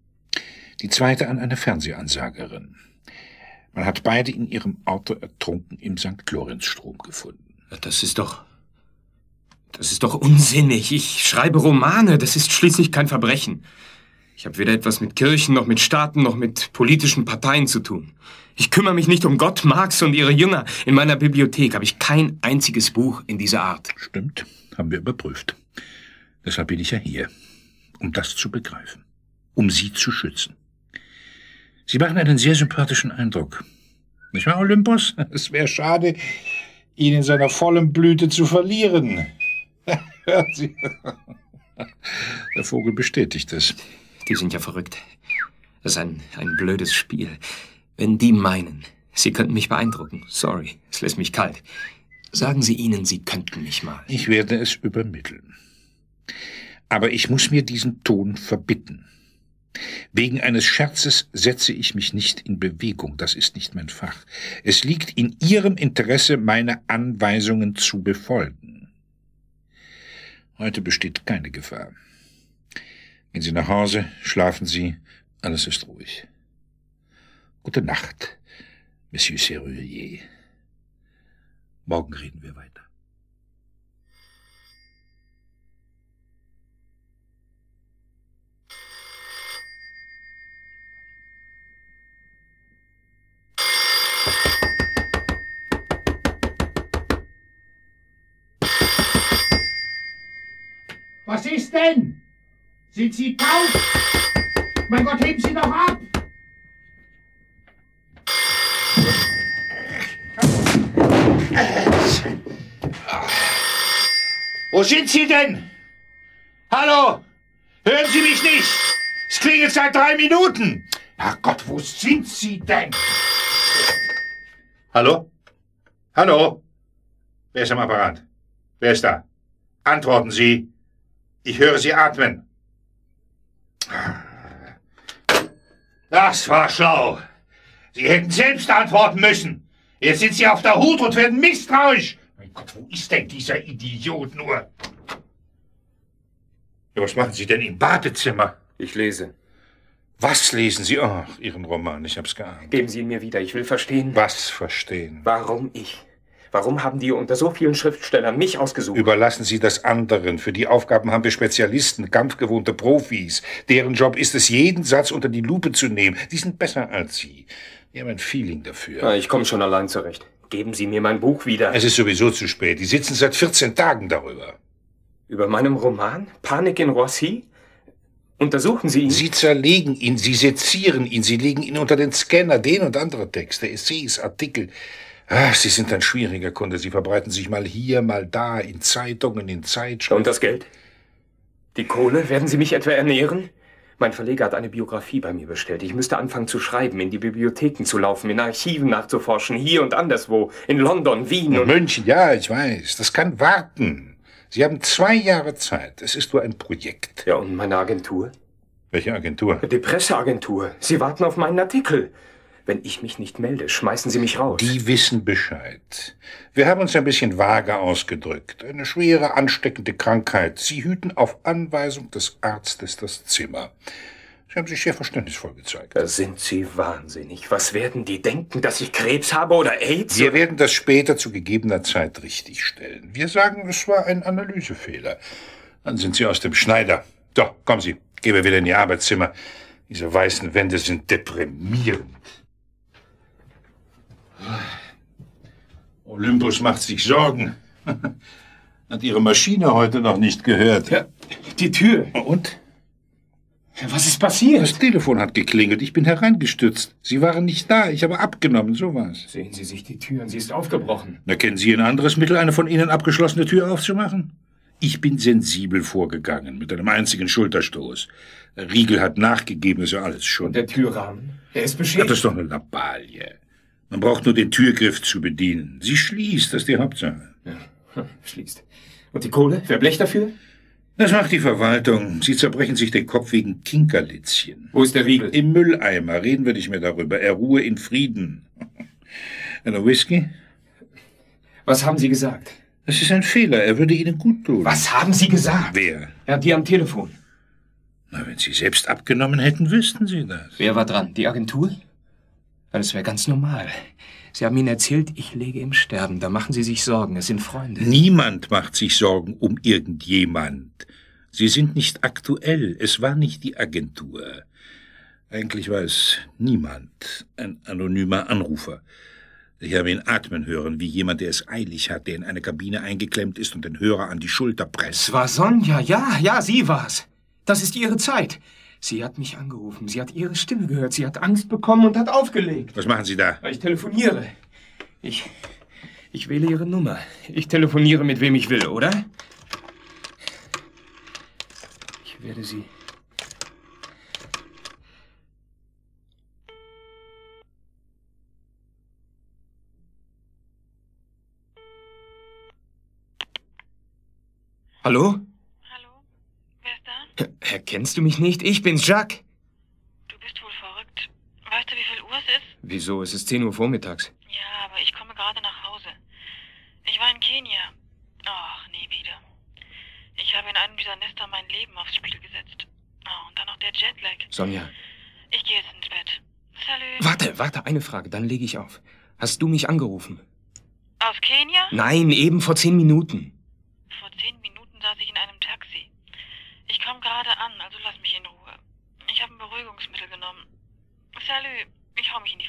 Die zweite an eine Fernsehansagerin. Man hat beide in ihrem Auto ertrunken im St. Lorenz-Strom gefunden. Das ist doch unsinnig. Ich schreibe Romane. Das ist schließlich kein Verbrechen. Ich habe weder etwas mit Kirchen, noch mit Staaten, noch mit politischen Parteien zu tun. Ich kümmere mich nicht um Gott, Marx und ihre Jünger. In meiner Bibliothek habe ich kein einziges Buch in dieser Art. Stimmt, haben wir überprüft. Deshalb bin ich ja hier, um das zu begreifen, um Sie zu schützen. Sie machen einen sehr sympathischen Eindruck. Nicht wahr, Olympus? Es wäre schade, ihn in seiner vollen Blüte zu verlieren. Hören Sie. Der Vogel bestätigt es. Die sind ja verrückt. Das ist ein blödes Spiel. Wenn die meinen, sie könnten mich beeindrucken. Sorry, es lässt mich kalt. Sagen Sie ihnen, Sie könnten mich mal. Ich werde es übermitteln. Aber ich muss mir diesen Ton verbitten. Wegen eines Scherzes setze ich mich nicht in Bewegung. Das ist nicht mein Fach. Es liegt in Ihrem Interesse, meine Anweisungen zu befolgen. Heute besteht keine Gefahr. Gehen Sie nach Hause, schlafen Sie, alles ist ruhig. Gute Nacht, Monsieur Serrurier. Morgen reden wir weiter. Was ist denn? Sind Sie taub? Mein Gott, heben Sie doch ab! Wo sind Sie denn? Hallo? Hören Sie mich nicht? Es klingelt seit 3 Minuten. Herrgott, wo sind Sie denn? Hallo? Hallo? Wer ist am Apparat? Wer ist da? Antworten Sie. Ich höre Sie atmen. Das war schlau. Sie hätten selbst antworten müssen. Jetzt sind Sie auf der Hut und werden misstrauisch. Mein Gott, wo ist denn dieser Idiot nur? Ja, was machen Sie denn im Badezimmer? Ich lese. Was lesen Sie? Ach, Ihren Roman, ich hab's geahnt. Geben Sie ihn mir wieder, ich will verstehen. Was verstehen? Warum ich? Warum haben die unter so vielen Schriftstellern mich ausgesucht? Überlassen Sie das anderen. Für die Aufgaben haben wir Spezialisten, kampfgewohnte Profis. Deren Job ist es, jeden Satz unter die Lupe zu nehmen. Die sind besser als Sie. Die haben ein Feeling dafür. Ja, ich komme schon allein zurecht. Geben Sie mir mein Buch wieder. Es ist sowieso zu spät. Die sitzen seit 14 Tagen darüber. Über meinem Roman? Panik in Roissy? Untersuchen Sie ihn? Sie zerlegen ihn, Sie sezieren ihn, Sie legen ihn unter den Scanner, den und andere Texte, Essays, Artikel. Ach, Sie sind ein schwieriger Kunde. Sie verbreiten sich mal hier, mal da, in Zeitungen, in Zeitschriften. Und das Geld? Die Kohle? Werden Sie mich etwa ernähren? Mein Verleger hat eine Biografie bei mir bestellt. Ich müsste anfangen zu schreiben, in die Bibliotheken zu laufen, in Archiven nachzuforschen, hier und anderswo, in London, Wien und... München, ja, ich weiß. Das kann warten. Sie haben 2 Jahre Zeit. Es ist nur ein Projekt. Ja, und meine Agentur? Welche Agentur? Die Presseagentur. Sie warten auf meinen Artikel. Wenn ich mich nicht melde, schmeißen Sie mich raus. Die wissen Bescheid. Wir haben uns ein bisschen vage ausgedrückt. Eine schwere, ansteckende Krankheit. Sie hüten auf Anweisung des Arztes das Zimmer. Sie haben sich sehr verständnisvoll gezeigt. Da sind Sie wahnsinnig. Was werden die denken, dass ich Krebs habe oder AIDS? Wir werden das später zu gegebener Zeit richtigstellen. Wir sagen, es war ein Analysefehler. Dann sind Sie aus dem Schneider. So, kommen Sie. Gehen wir wieder in Ihr Arbeitszimmer. Diese weißen Wände sind deprimierend. Olympus macht sich Sorgen. Hat Ihre Maschine heute noch nicht gehört. Ja, die Tür. Und? Was ist passiert? Das Telefon hat geklingelt. Ich bin hereingestürzt. Sie waren nicht da. Ich habe abgenommen. So war's. Sehen Sie sich die Tür an. Sie ist aufgebrochen. Na, kennen Sie ein anderes Mittel, eine von Ihnen abgeschlossene Tür aufzumachen? Ich bin sensibel vorgegangen, mit einem einzigen Schulterstoß. Der Riegel hat nachgegeben, ist ja alles schon. Und der Türrahmen? Er ist Das beschädigt. ist doch eine Lappalie. Man braucht nur den Türgriff zu bedienen. Sie schließt, das ist die Hauptsache. Ja, schließt. Und die Kohle? Wer blecht dafür? Das macht die Verwaltung. Sie zerbrechen sich den Kopf wegen Kinkerlitzchen. Wo ist der Riegel? Im Mülleimer. Reden wir nicht mehr darüber. Er ruhe in Frieden. Eine Whisky? Was haben Sie gesagt? Das ist ein Fehler. Er würde Ihnen gut tun. Was haben Sie gesagt? Wer? Ja, die am Telefon. Na, wenn Sie selbst abgenommen hätten, wüssten Sie das. Wer war dran? Die Agentur? Ja, das wäre ganz normal. Sie haben Ihnen erzählt, ich läge im Sterben. Da machen Sie sich Sorgen. Es sind Freunde. Niemand macht sich Sorgen um irgendjemand. Sie sind nicht aktuell. Es war nicht die Agentur. Eigentlich war es niemand. Ein anonymer Anrufer. Ich habe ihn atmen hören, wie jemand, der es eilig hat, der in eine Kabine eingeklemmt ist und den Hörer an die Schulter presst. Es war Sonja. Ja, sie war's. Das ist Ihre Zeit. Sie hat mich angerufen. Sie hat Ihre Stimme gehört. Sie hat Angst bekommen und hat aufgelegt. Was machen Sie da? Ich telefoniere. Ich wähle Ihre Nummer. Ich telefoniere mit wem ich will, oder? Ich werde Sie... Hallo? Erkennst du mich nicht? Ich bin's, Jacques. Du bist wohl verrückt. Weißt du, wie viel Uhr es ist? Wieso? Es ist 10 Uhr vormittags. Ja, aber ich komme gerade nach Hause. Ich war in Kenia. Ach, nie wieder. Ich habe in einem dieser Nester mein Leben aufs Spiel gesetzt. Oh, und dann noch der Jetlag. Sonja. Ich gehe jetzt ins Bett. Salut. Warte, eine Frage, dann lege ich auf. Hast du mich angerufen? Aus Kenia? Nein, eben vor 10 Minuten. Vor 10 Minuten saß ich in einem Taxi. Ich komme gerade an, also lass mich in Ruhe. Ich habe ein Beruhigungsmittel genommen. Salut, ich hau mich in die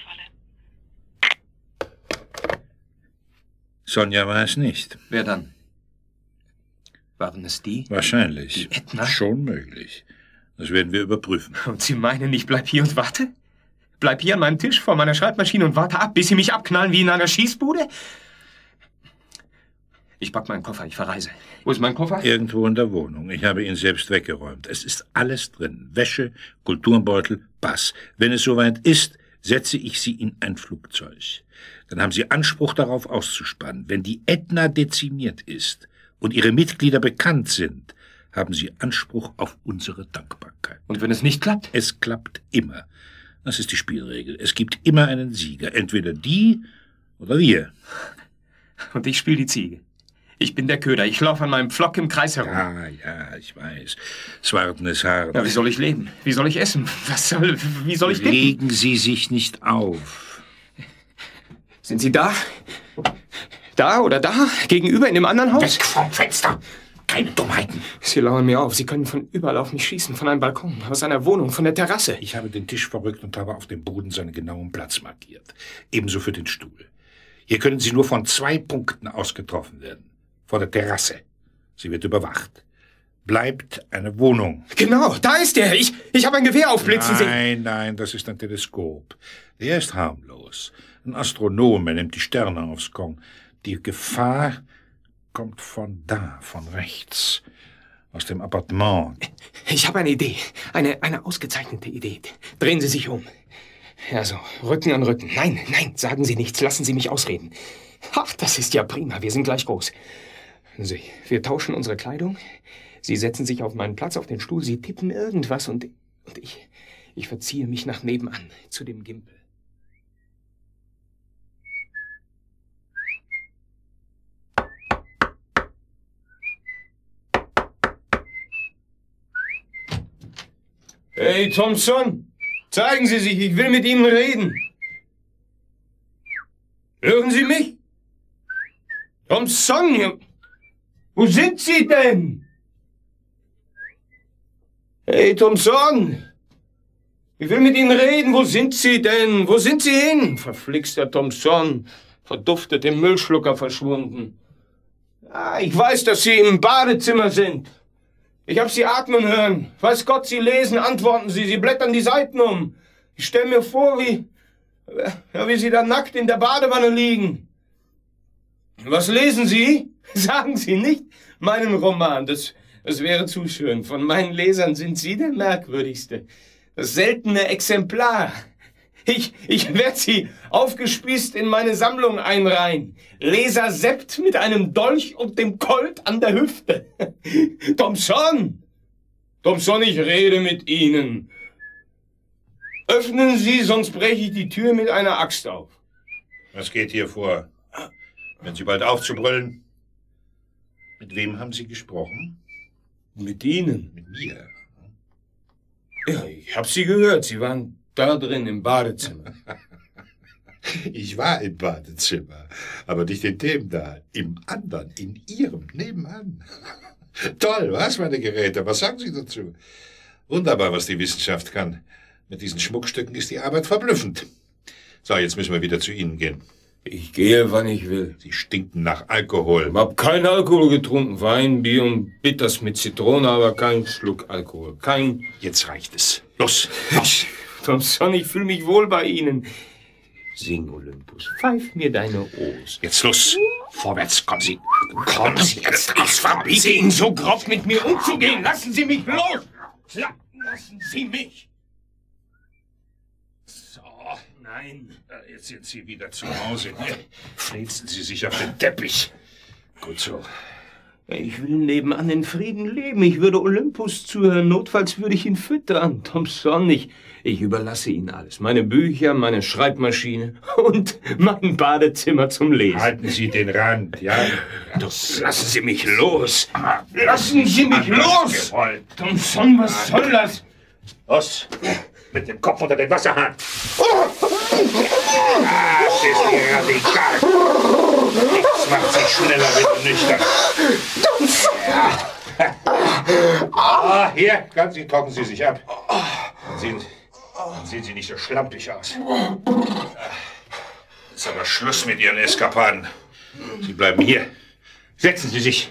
Falle. Sonja war es nicht. Wer dann? Waren es die? Wahrscheinlich. Die Edna? Schon möglich. Das werden wir überprüfen. Und Sie meinen, ich bleib hier und warte? Bleib hier an meinem Tisch vor meiner Schreibmaschine und warte ab, bis Sie mich abknallen wie in einer Schießbude? Ich pack meinen Koffer, ich verreise. Wo ist mein Koffer? Irgendwo in der Wohnung. Ich habe ihn selbst weggeräumt. Es ist alles drin. Wäsche, Kulturbeutel, Pass. Wenn es soweit ist, setze ich Sie in ein Flugzeug. Dann haben Sie Anspruch darauf auszuspannen. Wenn die Edna dezimiert ist und ihre Mitglieder bekannt sind, haben Sie Anspruch auf unsere Dankbarkeit. Und wenn es nicht klappt? Es klappt immer. Das ist die Spielregel. Es gibt immer einen Sieger. Entweder die oder wir. Und ich spiele die Ziege. Ich bin der Köder. Ich laufe an meinem Pflock im Kreis herum. Ja, ich weiß. Swarten ist hart. Ja, wie soll ich leben? Wie soll ich essen? Wie soll ich bitten? Regen Sie sich nicht auf. Sind Sie da? Da oder da? Gegenüber in dem anderen Haus? Weg vom Fenster! Keine Dummheiten! Sie lauern mir auf. Sie können von überall auf mich schießen. Von einem Balkon, aus einer Wohnung, von der Terrasse. Ich habe den Tisch verrückt und habe auf dem Boden seinen genauen Platz markiert. Ebenso für den Stuhl. Hier können Sie nur von 2 Punkten ausgetroffen werden. Vor der Terrasse. Sie wird überwacht. Bleibt eine Wohnung. Genau, da ist er. Ich habe ein Gewehr aufblitzen sehen. Nein, das ist ein Teleskop. Der ist harmlos. Ein Astronom, er nimmt die Sterne aufs Korn. Die Gefahr kommt von da, von rechts. Aus dem Appartement. Ich habe eine Idee. Eine ausgezeichnete Idee. Drehen Sie sich um. Ja, so. Rücken an Rücken. Nein, sagen Sie nichts. Lassen Sie mich ausreden. Ach, das ist ja prima. Wir sind gleich groß. Sie, wir tauschen unsere Kleidung. Sie setzen sich auf meinen Platz auf den Stuhl. Sie tippen irgendwas und ich verziehe mich nach nebenan zu dem Gimpel. Hey, Thompson! Zeigen Sie sich, ich will mit Ihnen reden. Hören Sie mich? Thompson! Wo sind Sie denn? Hey, Thompson! Ich will mit Ihnen reden. Wo sind Sie denn? Wo sind Sie hin? Verflixter Thompson. Verduftet im Müllschlucker verschwunden. Ah, ich weiß, dass Sie im Badezimmer sind. Ich hab Sie atmen hören. Weiß Gott, Sie lesen, antworten Sie. Sie blättern die Seiten um. Ich stell mir vor, wie Sie da nackt in der Badewanne liegen. Was lesen Sie? Sagen Sie nicht meinen Roman. Das wäre zu schön. Von meinen Lesern sind Sie der merkwürdigste. Das seltene Exemplar. Ich werde Sie aufgespießt in meine Sammlung einreihen. Leser Sept mit einem Dolch und dem Colt an der Hüfte. Thompson! Thompson, ich rede mit Ihnen. Öffnen Sie, sonst breche ich die Tür mit einer Axt auf. Was geht hier vor? Wenn Sie bald aufzubrüllen. Mit wem haben Sie gesprochen? Mit Ihnen? Mit mir. Ja, ich hab Sie gehört. Sie waren da drin im Badezimmer. Ich war im Badezimmer, aber nicht in dem da, im anderen, in Ihrem, nebenan. Toll, was, meine Geräte? Was sagen Sie dazu? Wunderbar, was die Wissenschaft kann. Mit diesen Schmuckstücken ist die Arbeit verblüffend. So, jetzt müssen wir wieder zu Ihnen gehen. Ich gehe, wann ich will. Sie stinken nach Alkohol. Ich hab keinen Alkohol getrunken. Wein, Bier und Bitters mit Zitrone, aber kein Schluck Alkohol. Kein... Jetzt reicht es. Los, los. Thompson, ich fühle mich wohl bei Ihnen. Sing, Olympus, pfeif mir deine O's. Jetzt los. Vorwärts, kommen Sie. Kommen Sie jetzt raus, Ich sehe Ihnen so grob mit mir umzugehen. Lassen Sie mich los! Lassen Sie mich! So, Nein. jetzt sind Sie wieder zu Hause. Flitzen Sie sich auf den Teppich. Gut so. Ich will nebenan in Frieden leben. Ich würde Olympus zuhören. Notfalls würde ich ihn füttern. Thompson, ich überlasse Ihnen alles. Meine Bücher, meine Schreibmaschine und mein Badezimmer zum Lesen. Halten Sie den Rand, ja? Lassen Sie mich los! Lassen Sie mich los! Thompson, was soll das? Los, mit dem Kopf unter den Wasserhahn. Das ist mir radikal. Nichts macht sich schneller, wenn du nüchtern. Ja. Hier, ganz trocken Sie sich ab. Dann sehen Sie nicht so schlampig aus. Ist aber Schluss mit Ihren Eskapaden. Sie bleiben hier. Setzen Sie sich.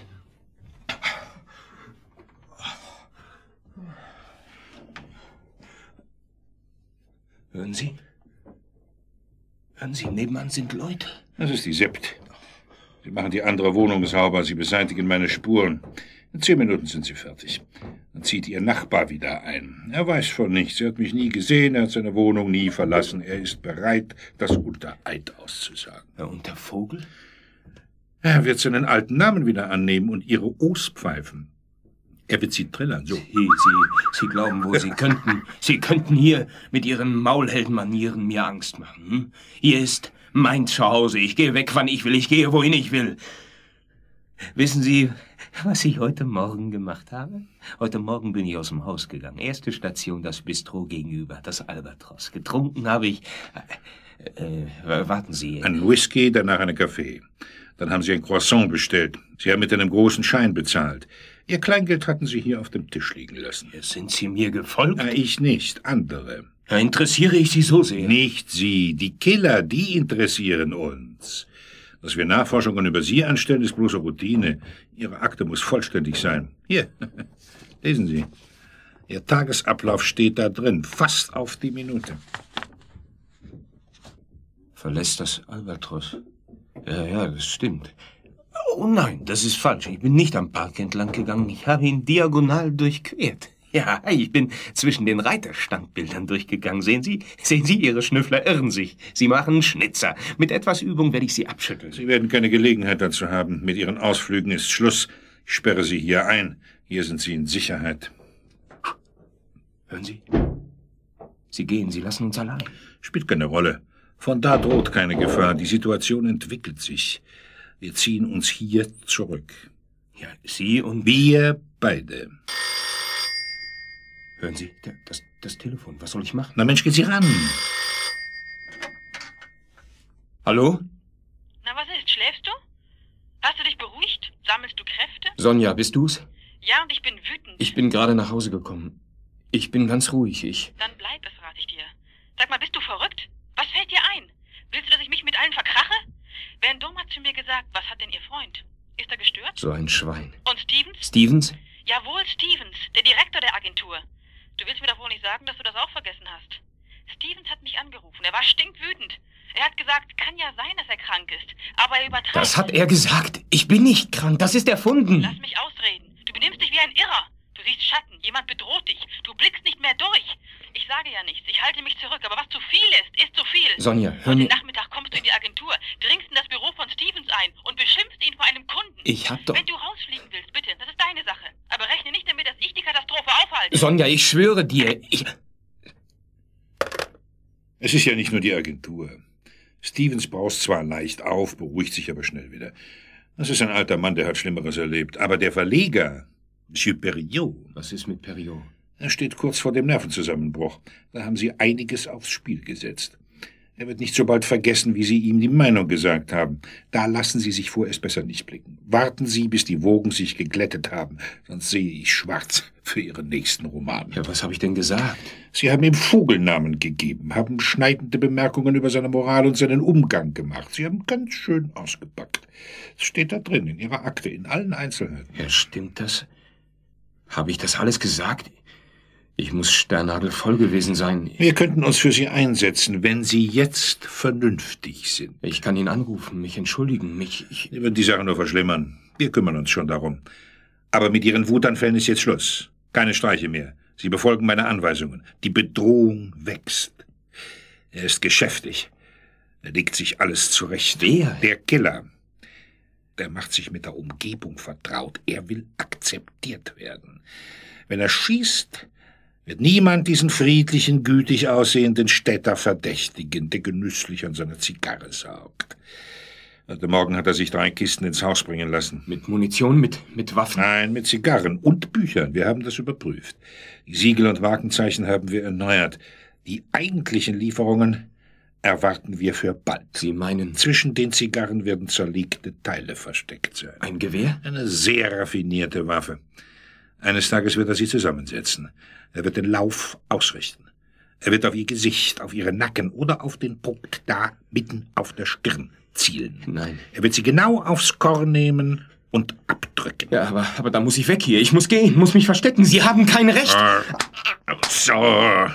Hören Sie? Hören Sie, nebenan sind Leute. Das ist die Sept. Sie machen die andere Wohnung sauber, Sie beseitigen meine Spuren. In 10 Minuten sind Sie fertig. Dann zieht Ihr Nachbar wieder ein. Er weiß von nichts, er hat mich nie gesehen, er hat seine Wohnung nie verlassen. Er ist bereit, das unter Eid auszusagen. Ja, und der Vogel? Er wird seinen alten Namen wieder annehmen und Ihre O's pfeifen. Er wird Sie trillern, so. Sie glauben wohl, Sie könnten hier mit Ihren Maulheldenmanieren mir Angst machen. Hm? Hier ist mein Zuhause. Ich gehe weg, wann ich will. Ich gehe, wohin ich will. Wissen Sie, was ich heute Morgen gemacht habe? Heute Morgen bin ich aus dem Haus gegangen. Erste Station, das Bistro gegenüber, das Albatros. Getrunken habe ich... warten Sie. Ein Whisky, danach einen Kaffee. Dann haben Sie ein Croissant bestellt. Sie haben mit einem großen Schein bezahlt. Ihr Kleingeld hatten Sie hier auf dem Tisch liegen lassen. Sind Sie mir gefolgt? Na, ich nicht, andere. Ja, interessiere ich Sie so sehr? Nicht Sie. Die Killer, die interessieren uns. Dass wir Nachforschungen über Sie anstellen, ist bloße Routine. Ihre Akte muss vollständig sein. Hier, lesen Sie. Ihr Tagesablauf steht da drin, fast auf die Minute. Verlässt das Albatros. Ja, das stimmt. Oh nein, das ist falsch. Ich bin nicht am Park entlang gegangen. Ich habe ihn diagonal durchquert. Ja, ich bin zwischen den Reiterstandbildern durchgegangen. Sehen Sie, Ihre Schnüffler irren sich. Sie machen Schnitzer. Mit etwas Übung werde ich Sie abschütteln. Sie werden keine Gelegenheit dazu haben. Mit Ihren Ausflügen ist Schluss. Ich sperre Sie hier ein. Hier sind Sie in Sicherheit. Hören Sie? Sie gehen, Sie lassen uns allein. Spielt keine Rolle. Von da droht keine Gefahr. Die Situation entwickelt sich. Wir ziehen uns hier zurück. Ja, Sie und... Wir beide. Hören Sie, das Telefon, was soll ich machen? Na Mensch, gehen Sie ran. Hallo? Na, was ist? Schläfst du? Hast du dich beruhigt? Sammelst du Kräfte? Sonja, bist du's? Ja, und ich bin wütend. Ich bin gerade nach Hause gekommen. Ich bin ganz ruhig, Dann bleib es, rate ich dir. Sag mal, bist du verrückt? Was fällt dir ein? Willst du, dass ich mich mit allen verkrache? Bernd Dom hat zu mir gesagt, was hat denn Ihr Freund? Ist er gestört? So ein Schwein. Und Stevens? Stevens? Jawohl, Stevens, der Direktor der Agentur. Du willst mir doch wohl nicht sagen, dass du das auch vergessen hast. Stevens hat mich angerufen. Er war stinkwütend. Er hat gesagt, kann ja sein, dass er krank ist. Aber er übertreibt. Das hat er gesagt. Ich bin nicht krank. Das ist erfunden. Lass mich ausreden. Du benimmst dich wie ein Irrer. Du siehst Schatten. Jemand bedroht dich. Du blickst nicht mehr durch. Ich sage ja nichts. Ich halte mich zurück. Aber was zu viel ist zu viel. Sonja, hör mir... Heute Nachmittag kommst du in die Agentur, dringst in das Büro von Stevens ein und beschimpfst ihn vor einem Kunden. Ich hab doch... Wenn du rausfliegen willst, bitte. Das ist deine Sache. Aber rechne nicht damit, dass ich die Katastrophe aufhalte. Sonja, ich schwöre dir, Es ist ja nicht nur die Agentur. Stevens braust zwar leicht auf, beruhigt sich aber schnell wieder. Das ist ein alter Mann, der hat Schlimmeres erlebt. Aber der Verleger, Monsieur Perriot... Was ist mit Perriot? Er steht kurz vor dem Nervenzusammenbruch. Da haben Sie einiges aufs Spiel gesetzt. Er wird nicht so bald vergessen, wie Sie ihm die Meinung gesagt haben. Da lassen Sie sich vorerst besser nicht blicken. Warten Sie, bis die Wogen sich geglättet haben, sonst sehe ich schwarz für Ihren nächsten Roman. Ja, was habe ich denn gesagt? Sie haben ihm Vogelnamen gegeben, haben schneidende Bemerkungen über seine Moral und seinen Umgang gemacht. Sie haben ganz schön ausgepackt. Es steht da drin, in Ihrer Akte, in allen Einzelheiten. Ja, stimmt das? Habe ich das alles gesagt? Ich muss sternnagelvoll gewesen sein. Wir könnten uns für Sie einsetzen, wenn Sie jetzt vernünftig sind. Ich kann ihn anrufen, mich entschuldigen, Sie würden die Sache nur verschlimmern. Wir kümmern uns schon darum. Aber mit Ihren Wutanfällen ist jetzt Schluss. Keine Streiche mehr. Sie befolgen meine Anweisungen. Die Bedrohung wächst. Er ist geschäftig. Er legt sich alles zurecht. Wer? Der Killer. Der macht sich mit der Umgebung vertraut. Er will akzeptiert werden. Wenn er schießt, wird niemand diesen friedlichen, gütig aussehenden Städter verdächtigen, der genüsslich an seiner Zigarre saugt. Heute Morgen hat er sich 3 Kisten ins Haus bringen lassen. Mit Munition, mit Waffen? Nein, mit Zigarren und Büchern. Wir haben das überprüft. Die Siegel und Markenzeichen haben wir erneuert. Die eigentlichen Lieferungen erwarten wir für bald. Sie meinen? Zwischen den Zigarren werden zerlegte Teile versteckt sein. Ein Gewehr? Eine sehr raffinierte Waffe. Eines Tages wird er sie zusammensetzen. Er wird den Lauf ausrichten. Er wird auf ihr Gesicht, auf ihren Nacken oder auf den Punkt da mitten auf der Stirn zielen. Nein. Er wird sie genau aufs Korn nehmen und abdrücken. Ja, aber da muss ich weg hier. Ich muss gehen, muss mich verstecken. Sie haben kein Recht. So.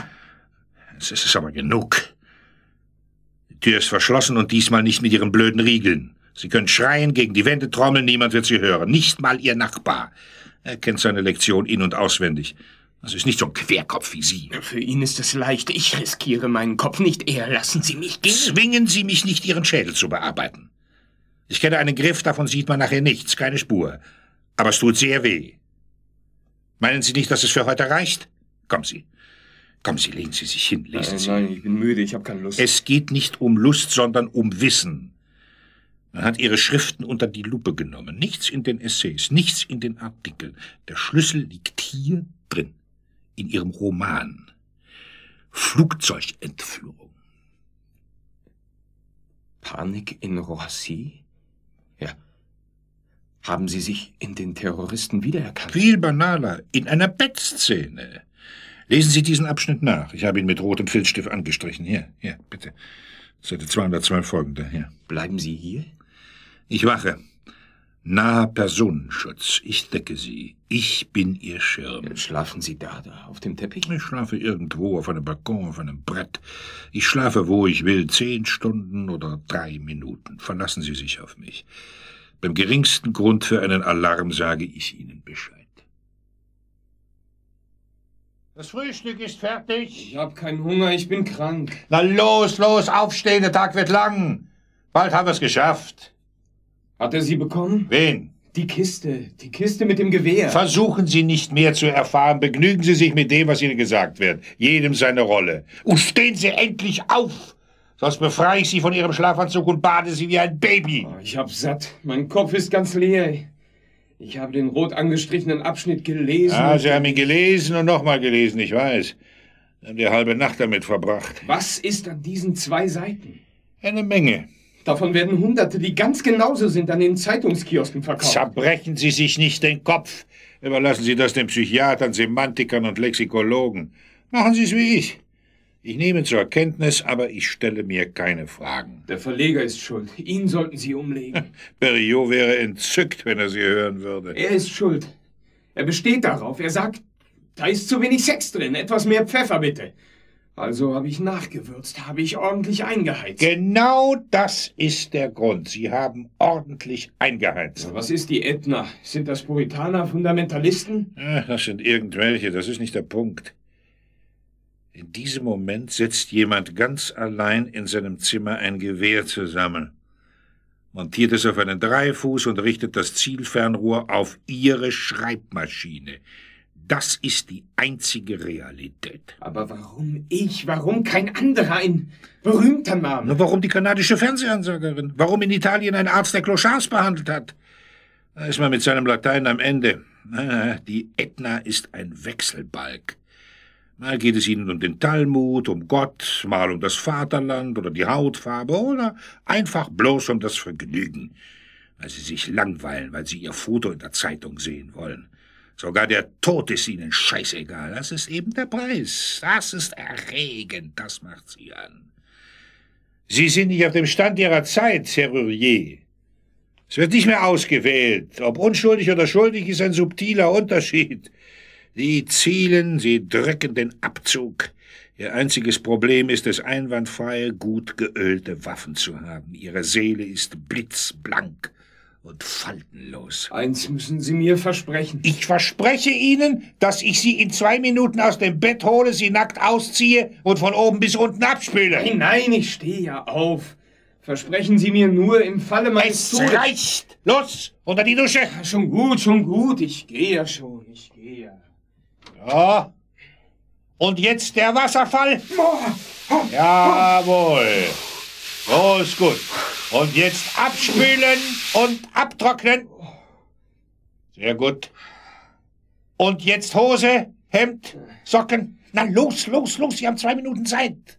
Es ist aber genug. Die Tür ist verschlossen und diesmal nicht mit Ihren blöden Riegeln. Sie können schreien, gegen die Wände trommeln, niemand wird Sie hören. Nicht mal Ihr Nachbar. Er kennt seine Lektion in- und auswendig. Das ist nicht so ein Querkopf wie Sie. Für ihn ist es leicht. Ich riskiere meinen Kopf, nicht er. Lassen Sie mich gehen. Zwingen Sie mich nicht, Ihren Schädel zu bearbeiten. Ich kenne einen Griff, davon sieht man nachher nichts, keine Spur. Aber es tut sehr weh. Meinen Sie nicht, dass es für heute reicht? Kommen Sie. Kommen Sie, legen Sie sich hin, lesen Sie. Nein, ich bin müde, ich habe keine Lust. Es geht nicht um Lust, sondern um Wissen. Man hat Ihre Schriften unter die Lupe genommen. Nichts in den Essays, nichts in den Artikeln. Der Schlüssel liegt hier drin. In Ihrem Roman. Flugzeugentführung. Panik in Roissy? Ja. Haben Sie sich in den Terroristen wiedererkannt? Viel banaler. In einer Bettszene. Lesen Sie diesen Abschnitt nach. Ich habe ihn mit rotem Filzstift angestrichen. Hier, bitte. Seite 212 folgende. Hier. Bleiben Sie hier? Ich wache. Naher Personenschutz. Ich decke Sie. Ich bin Ihr Schirm. Schlafen Sie da auf dem Teppich? Ich schlafe irgendwo, auf einem Balkon, auf einem Brett. Ich schlafe, wo ich will, 10 Stunden oder 3 Minuten. Verlassen Sie sich auf mich. Beim geringsten Grund für einen Alarm sage ich Ihnen Bescheid. Das Frühstück ist fertig. Ich habe keinen Hunger, ich bin krank. Na los, aufstehen, der Tag wird lang. Bald haben wir es geschafft. Hat er sie bekommen? Wen? Die Kiste mit dem Gewehr. Versuchen Sie nicht mehr zu erfahren. Begnügen Sie sich mit dem, was Ihnen gesagt wird. Jedem seine Rolle. Und stehen Sie endlich auf! Sonst befreie ich Sie von Ihrem Schlafanzug und bade Sie wie ein Baby. Oh, ich hab satt. Mein Kopf ist ganz leer. Ich habe den rot angestrichenen Abschnitt gelesen. Ja, Sie haben ihn gelesen und nochmal gelesen, ich weiß. Sie haben die halbe Nacht damit verbracht. Was ist an diesen 2 Seiten? Eine Menge. Davon werden Hunderte, die ganz genauso sind, an den Zeitungskiosken verkauft. Zerbrechen Sie sich nicht den Kopf. Überlassen Sie das den Psychiatern, Semantikern und Lexikologen. Machen Sie es wie ich. Ich nehme zur Kenntnis, aber ich stelle mir keine Fragen. Der Verleger ist schuld. Ihn sollten Sie umlegen. Berriot wäre entzückt, wenn er Sie hören würde. Er ist schuld. Er besteht darauf. Er sagt, da ist zu wenig Sex drin. Etwas mehr Pfeffer, bitte. Also habe ich nachgewürzt, habe ich ordentlich eingeheizt. Genau das ist der Grund. Sie haben ordentlich eingeheizt. Was ist die Ätna? Sind das Puritaner, Fundamentalisten? Ach, das sind irgendwelche, das ist nicht der Punkt. In diesem Moment setzt jemand ganz allein in seinem Zimmer ein Gewehr zusammen, montiert es auf einen Dreifuß und richtet das Zielfernrohr auf Ihre Schreibmaschine. Das ist die einzige Realität. Aber warum ich? Warum kein anderer? Ein berühmter Name? Nur warum die kanadische Fernsehansagerin? Warum in Italien ein Arzt, der Clochards behandelt hat? Da ist man mit seinem Latein am Ende. Die Ätna ist ein Wechselbalg. Mal geht es ihnen um den Talmud, um Gott, mal um das Vaterland oder die Hautfarbe oder einfach bloß um das Vergnügen, weil sie sich langweilen, weil sie ihr Foto in der Zeitung sehen wollen. Sogar der Tod ist ihnen scheißegal. Das ist eben der Preis. Das ist erregend, das macht sie an. Sie sind nicht auf dem Stand Ihrer Zeit, Serrurier. Es wird nicht mehr ausgewählt. Ob unschuldig oder schuldig ist ein subtiler Unterschied. Sie zielen, sie drücken den Abzug. Ihr einziges Problem ist es, einwandfreie, gut geölte Waffen zu haben. Ihre Seele ist blitzblank und faltenlos. Eins müssen Sie mir versprechen. Ich verspreche Ihnen, dass ich Sie in 2 Minuten aus dem Bett hole, Sie nackt ausziehe und von oben bis unten abspüle. Nein, ich stehe ja auf. Versprechen Sie mir nur im Falle meines Todes... Es reicht! Los, unter die Dusche! Schon gut. Ich gehe ja schon, Ja. Und jetzt der Wasserfall? Jawohl. So ist gut. Und jetzt abspülen und abtrocknen. Sehr gut. Und jetzt Hose, Hemd, Socken. Na los, Sie haben 2 Minuten Zeit.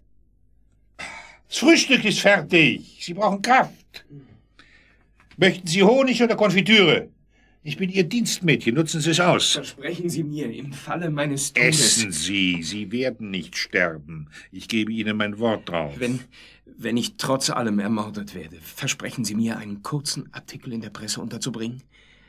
Das Frühstück ist fertig. Sie brauchen Kraft. Möchten Sie Honig oder Konfitüre? Ich bin Ihr Dienstmädchen, nutzen Sie es aus. Versprechen Sie mir, im Falle meines Todes... Essen Sie, Sie werden nicht sterben. Ich gebe Ihnen mein Wort drauf. Wenn ich trotz allem ermordet werde, versprechen Sie mir, einen kurzen Artikel in der Presse unterzubringen?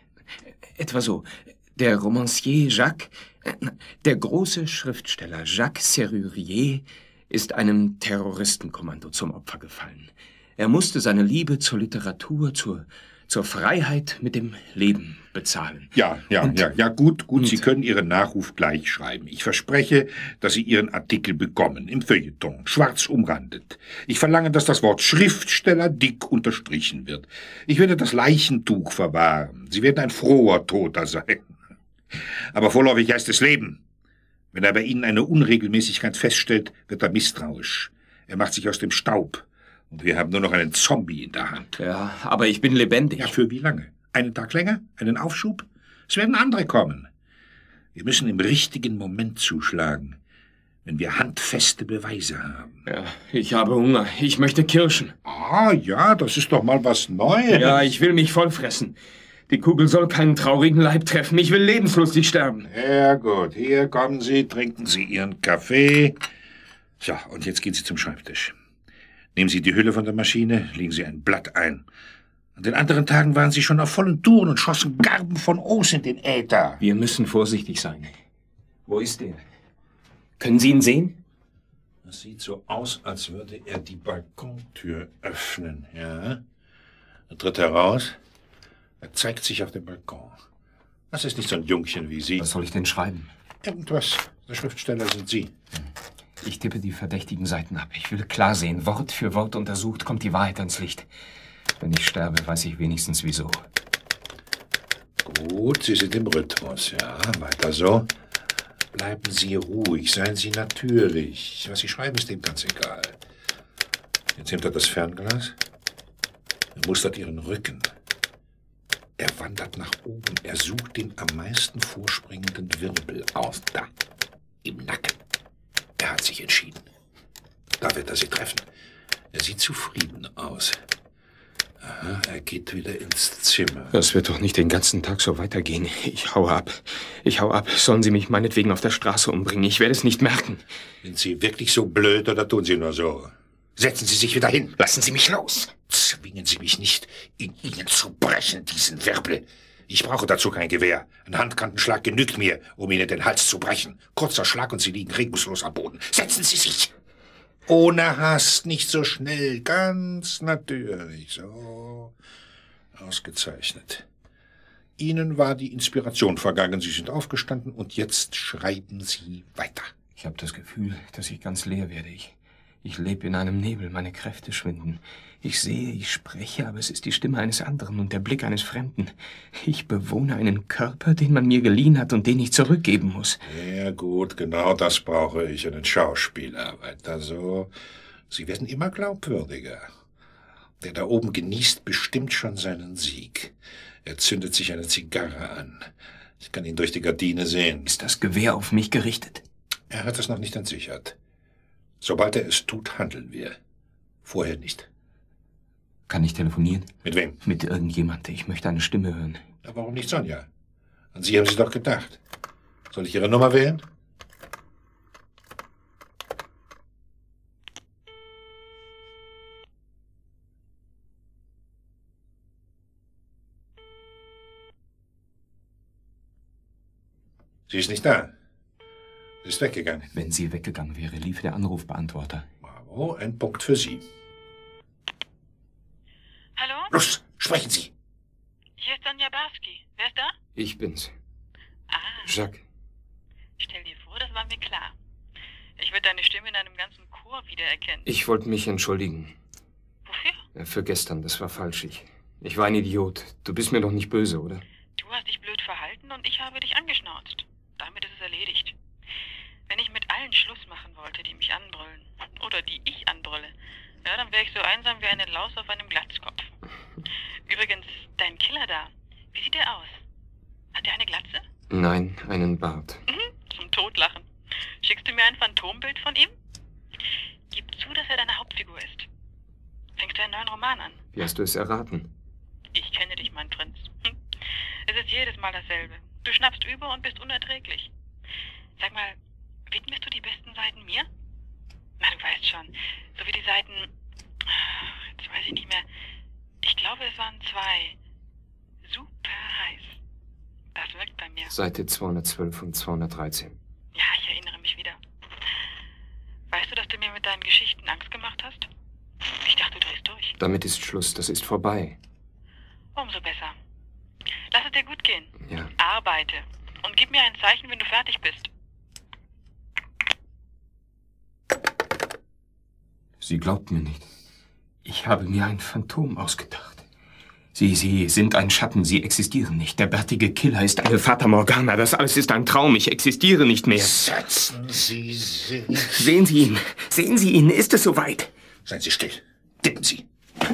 Etwa so: Der Romancier Jacques, der große Schriftsteller Jacques Serrurier, ist einem Terroristenkommando zum Opfer gefallen. Er musste seine Liebe zur Literatur, zur Freiheit mit dem Leben bezahlen. Ja, gut. Sie können Ihren Nachruf gleich schreiben. Ich verspreche, dass Sie Ihren Artikel bekommen, im Feuilleton, schwarz umrandet. Ich verlange, dass das Wort Schriftsteller dick unterstrichen wird. Ich werde das Leichentuch verwahren. Sie werden ein froher Toter sein. Aber vorläufig heißt es Leben. Wenn er bei Ihnen eine Unregelmäßigkeit feststellt, wird er misstrauisch. Er macht sich aus dem Staub. Und wir haben nur noch einen Zombie in der Hand. Ja, aber ich bin lebendig. Ja, für wie lange? Einen Tag länger? Einen Aufschub? Es werden andere kommen. Wir müssen im richtigen Moment zuschlagen, wenn wir handfeste Beweise haben. Ja, ich habe Hunger. Ich möchte Kirschen. Ah, ja, das ist doch mal was Neues. Ja, ich will mich vollfressen. Die Kugel soll keinen traurigen Leib treffen. Ich will lebenslustig sterben. Ja, gut. Hier kommen Sie, trinken Sie Ihren Kaffee. So, und jetzt gehen Sie zum Schreibtisch. Nehmen Sie die Hülle von der Maschine, legen Sie ein Blatt ein. An den anderen Tagen waren Sie schon auf vollen Touren und schossen Garben von Os in den Äther. Wir müssen vorsichtig sein. Wo ist er? Können Sie ihn sehen? Das sieht so aus, als würde er die Balkontür öffnen, ja? Er tritt heraus. Er zeigt sich auf dem Balkon. Das ist nicht so ein Jungchen wie Sie. Was soll ich denn schreiben? Irgendwas. Der Schriftsteller sind Sie. Ich tippe die verdächtigen Seiten ab. Ich will klar sehen, Wort für Wort untersucht, kommt die Wahrheit ans Licht. Wenn ich sterbe, weiß ich wenigstens wieso. Gut, Sie sind im Rhythmus, ja. Weiter so. Bleiben Sie ruhig, seien Sie natürlich. Was Sie schreiben, ist ihm ganz egal. Jetzt nimmt er das Fernglas. Er mustert Ihren Rücken. Er wandert nach oben. Er sucht den am meisten vorspringenden Wirbel aus. Da, im Nacken. Er hat sich entschieden. Da wird er Sie treffen. Er sieht zufrieden aus. Aha, er geht wieder ins Zimmer. Das wird doch nicht den ganzen Tag so weitergehen. Ich haue ab. Sollen Sie mich meinetwegen auf der Straße umbringen? Ich werde es nicht merken. Sind Sie wirklich so blöd oder tun Sie nur so? Setzen Sie sich wieder hin. Lassen Sie mich los. Zwingen Sie mich nicht, in Ihnen zu brechen, diesen Wirbel. Ich brauche dazu kein Gewehr. Ein Handkantenschlag genügt mir, um Ihnen den Hals zu brechen. Kurzer Schlag und Sie liegen regungslos am Boden. Setzen Sie sich! Ohne Hast, nicht so schnell, ganz natürlich. So. Ausgezeichnet. Ihnen war die Inspiration vergangen. Sie sind aufgestanden und jetzt schreiben Sie weiter. Ich habe das Gefühl, dass ich ganz leer werde. Ich lebe in einem Nebel, meine Kräfte schwinden. Ich sehe, ich spreche, aber es ist die Stimme eines anderen und der Blick eines Fremden. Ich bewohne einen Körper, den man mir geliehen hat und den ich zurückgeben muss. Ja gut, genau das brauche ich, einen Schauspieler. Weiter so. Sie werden immer glaubwürdiger. Der da oben genießt bestimmt schon seinen Sieg. Er zündet sich eine Zigarre an. Ich kann ihn durch die Gardine sehen. Ist das Gewehr auf mich gerichtet? Er hat es noch nicht entsichert. Sobald er es tut, handeln wir. Vorher nicht. Kann ich telefonieren? Mit wem? Mit irgendjemand. Ich möchte eine Stimme hören. Ja, warum nicht Sonja? An Sie haben Sie doch gedacht. Soll ich Ihre Nummer wählen? Sie ist nicht da. Sie ist weggegangen. Wenn sie weggegangen wäre, lief der Anrufbeantworter. Bravo, ein Punkt für Sie. Hallo? Los, sprechen Sie. Hier ist Sonja Barski. Wer ist da? Ich bin's. Ah, Jacques. stell dir vor, das war mir klar. Ich würde deine Stimme in einem ganzen Chor wiedererkennen. Ich wollte mich entschuldigen. Wofür? Für gestern, das war falsch. Ich war ein Idiot. Du bist mir doch nicht böse, oder? Du hast dich blöd verhalten und ich habe dich angeschnauzt. Damit ist es erledigt. Wenn ich mit allen Schluss machen wollte, die mich anbrüllen, oder die ich anbrülle, ja, dann wäre ich so einsam wie eine Laus auf einem Glatzkopf. Übrigens, dein Killer da, wie sieht er aus? Hat er eine Glatze? Nein, einen Bart. Zum Totlachen. Schickst du mir ein Phantombild von ihm? Gib zu, dass er deine Hauptfigur ist. Fängst du einen neuen Roman an? Wie hast du es erraten? Ich kenne dich, mein Prinz. Es ist jedes Mal dasselbe. Du schnappst über und bist unerträglich. Sag mal, widmest du die besten Seiten mir? Na, du weißt schon. So wie die Seiten... Jetzt weiß ich nicht mehr. Ich glaube, es waren 2. Super heiß. Das wirkt bei mir. Seite 212 und 213. Ja, ich erinnere mich wieder. Weißt du, dass du mir mit deinen Geschichten Angst gemacht hast? Ich dachte, du drehst durch. Damit ist Schluss, das ist vorbei. Umso besser. Lass es dir gut gehen. Ja. Arbeite. Und gib mir ein Zeichen, wenn du fertig bist. Sie glaubt mir nicht. Ich habe mir ein Phantom ausgedacht. Sie sind ein Schatten, Sie existieren nicht. Der bärtige Killer ist eine Fata Morgana. Das alles ist ein Traum. Ich existiere nicht mehr. Setzen Sie sich. Sehen Sie ihn. Sehen Sie ihn. Ist es soweit? Seien Sie still. Tippen Sie.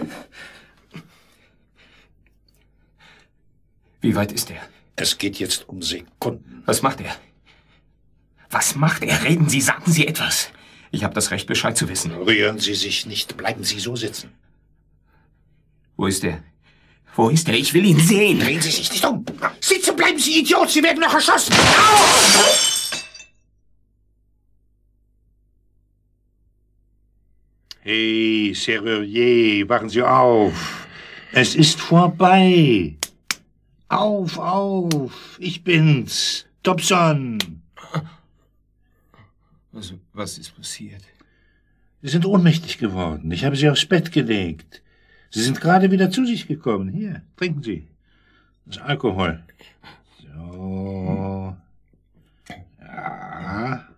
Wie weit ist er? Es geht jetzt um Sekunden. Was macht er? Was macht er? Reden Sie, sagen Sie etwas. Ich habe das Recht, Bescheid zu wissen. Rühren Sie sich nicht. Bleiben Sie so sitzen. Wo ist er? Wo ist er? Ich will ihn sehen. Drehen Sie sich nicht um. Sitzen bleiben Sie, Idiot. Sie werden noch erschossen. Hey, Serrurier, wachen Sie auf. Es ist vorbei. Auf, auf. Ich bin's. Dobson. Also, was ist passiert? Sie sind ohnmächtig geworden. Ich habe Sie aufs Bett gelegt. Sie sind gerade wieder zu sich gekommen. Hier, trinken Sie. Das ist Alkohol. So. Ja.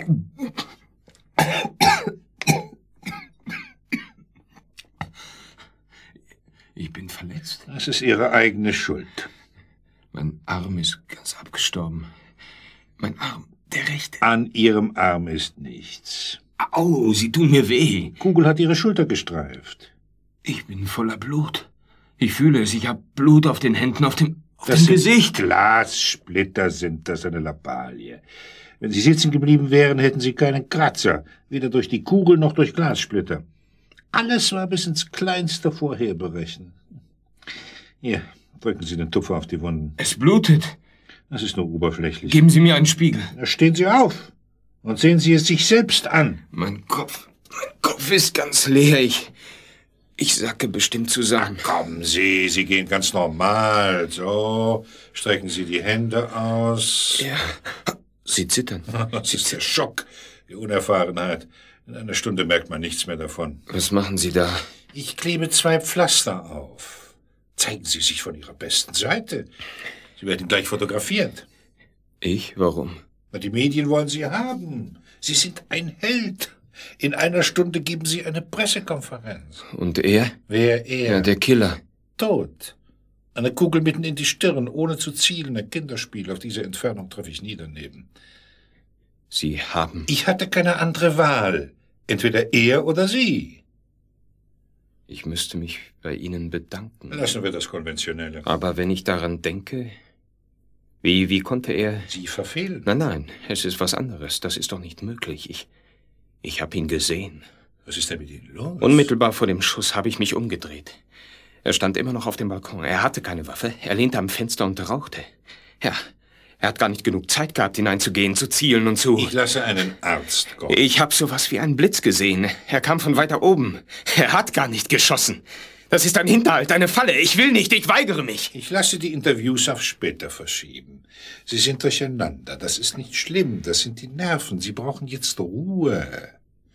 Ich bin verletzt. Das ist Ihre eigene Schuld. Mein Arm ist ganz abgestorben. Mein Arm, der rechte. An Ihrem Arm ist nichts. Au, Sie tun mir weh. Kugel hat Ihre Schulter gestreift. Ich bin voller Blut. Ich fühle es. Ich habe Blut auf den Händen, auf dem Das sind Gesicht. Glassplitter sind das, eine Lappalie. Wenn Sie sitzen geblieben wären, hätten Sie keinen Kratzer. Weder durch die Kugel noch durch Glassplitter. Alles war bis ins Kleinste vorherberechnet. Hier, drücken Sie den Tupfer auf die Wunden. Es blutet. Das ist nur oberflächlich. Geben Sie mir einen Spiegel. Da stehen Sie auf und sehen Sie es sich selbst an. Mein Kopf ist ganz leer. Ich sacke bestimmt zusammen. Kommen Sie, Sie gehen ganz normal. So, strecken Sie die Hände aus. Ja, Sie zittern. Das ist der Schock, die Unerfahrenheit. In einer Stunde merkt man nichts mehr davon. Was machen Sie da? Ich klebe 2 Pflaster auf. Zeigen Sie sich von Ihrer besten Seite. Sie werden gleich fotografiert. Ich? Warum? Na, die Medien wollen Sie haben. Sie sind ein Held. In einer Stunde geben Sie eine Pressekonferenz. Und er? Wer er? Ja, der Killer. Tot. Eine Kugel mitten in die Stirn, ohne zu zielen. Ein Kinderspiel. Auf diese Entfernung treffe ich nie daneben. Sie haben... Ich hatte keine andere Wahl. Entweder er oder Sie. Ich müsste mich bei Ihnen bedanken. Lassen wir das Konventionelle. Aber wenn ich daran denke, Wie konnte er... Sie verfehlen. Nein, es ist was anderes. Das ist doch nicht möglich. Ich habe ihn gesehen. Was ist denn mit Ihnen los? Unmittelbar vor dem Schuss habe ich mich umgedreht. Er stand immer noch auf dem Balkon. Er hatte keine Waffe. Er lehnte am Fenster und rauchte. Ja, er hat gar nicht genug Zeit gehabt, hineinzugehen, zu zielen und zu... Ich lasse einen Arzt kommen. Ich habe sowas wie einen Blitz gesehen. Er kam von weiter oben. Er hat gar nicht geschossen. Das ist ein Hinterhalt, eine Falle. Ich will nicht, ich weigere mich. Ich lasse die Interviews auf später verschieben. Sie sind durcheinander. Das ist nicht schlimm. Das sind die Nerven. Sie brauchen jetzt Ruhe.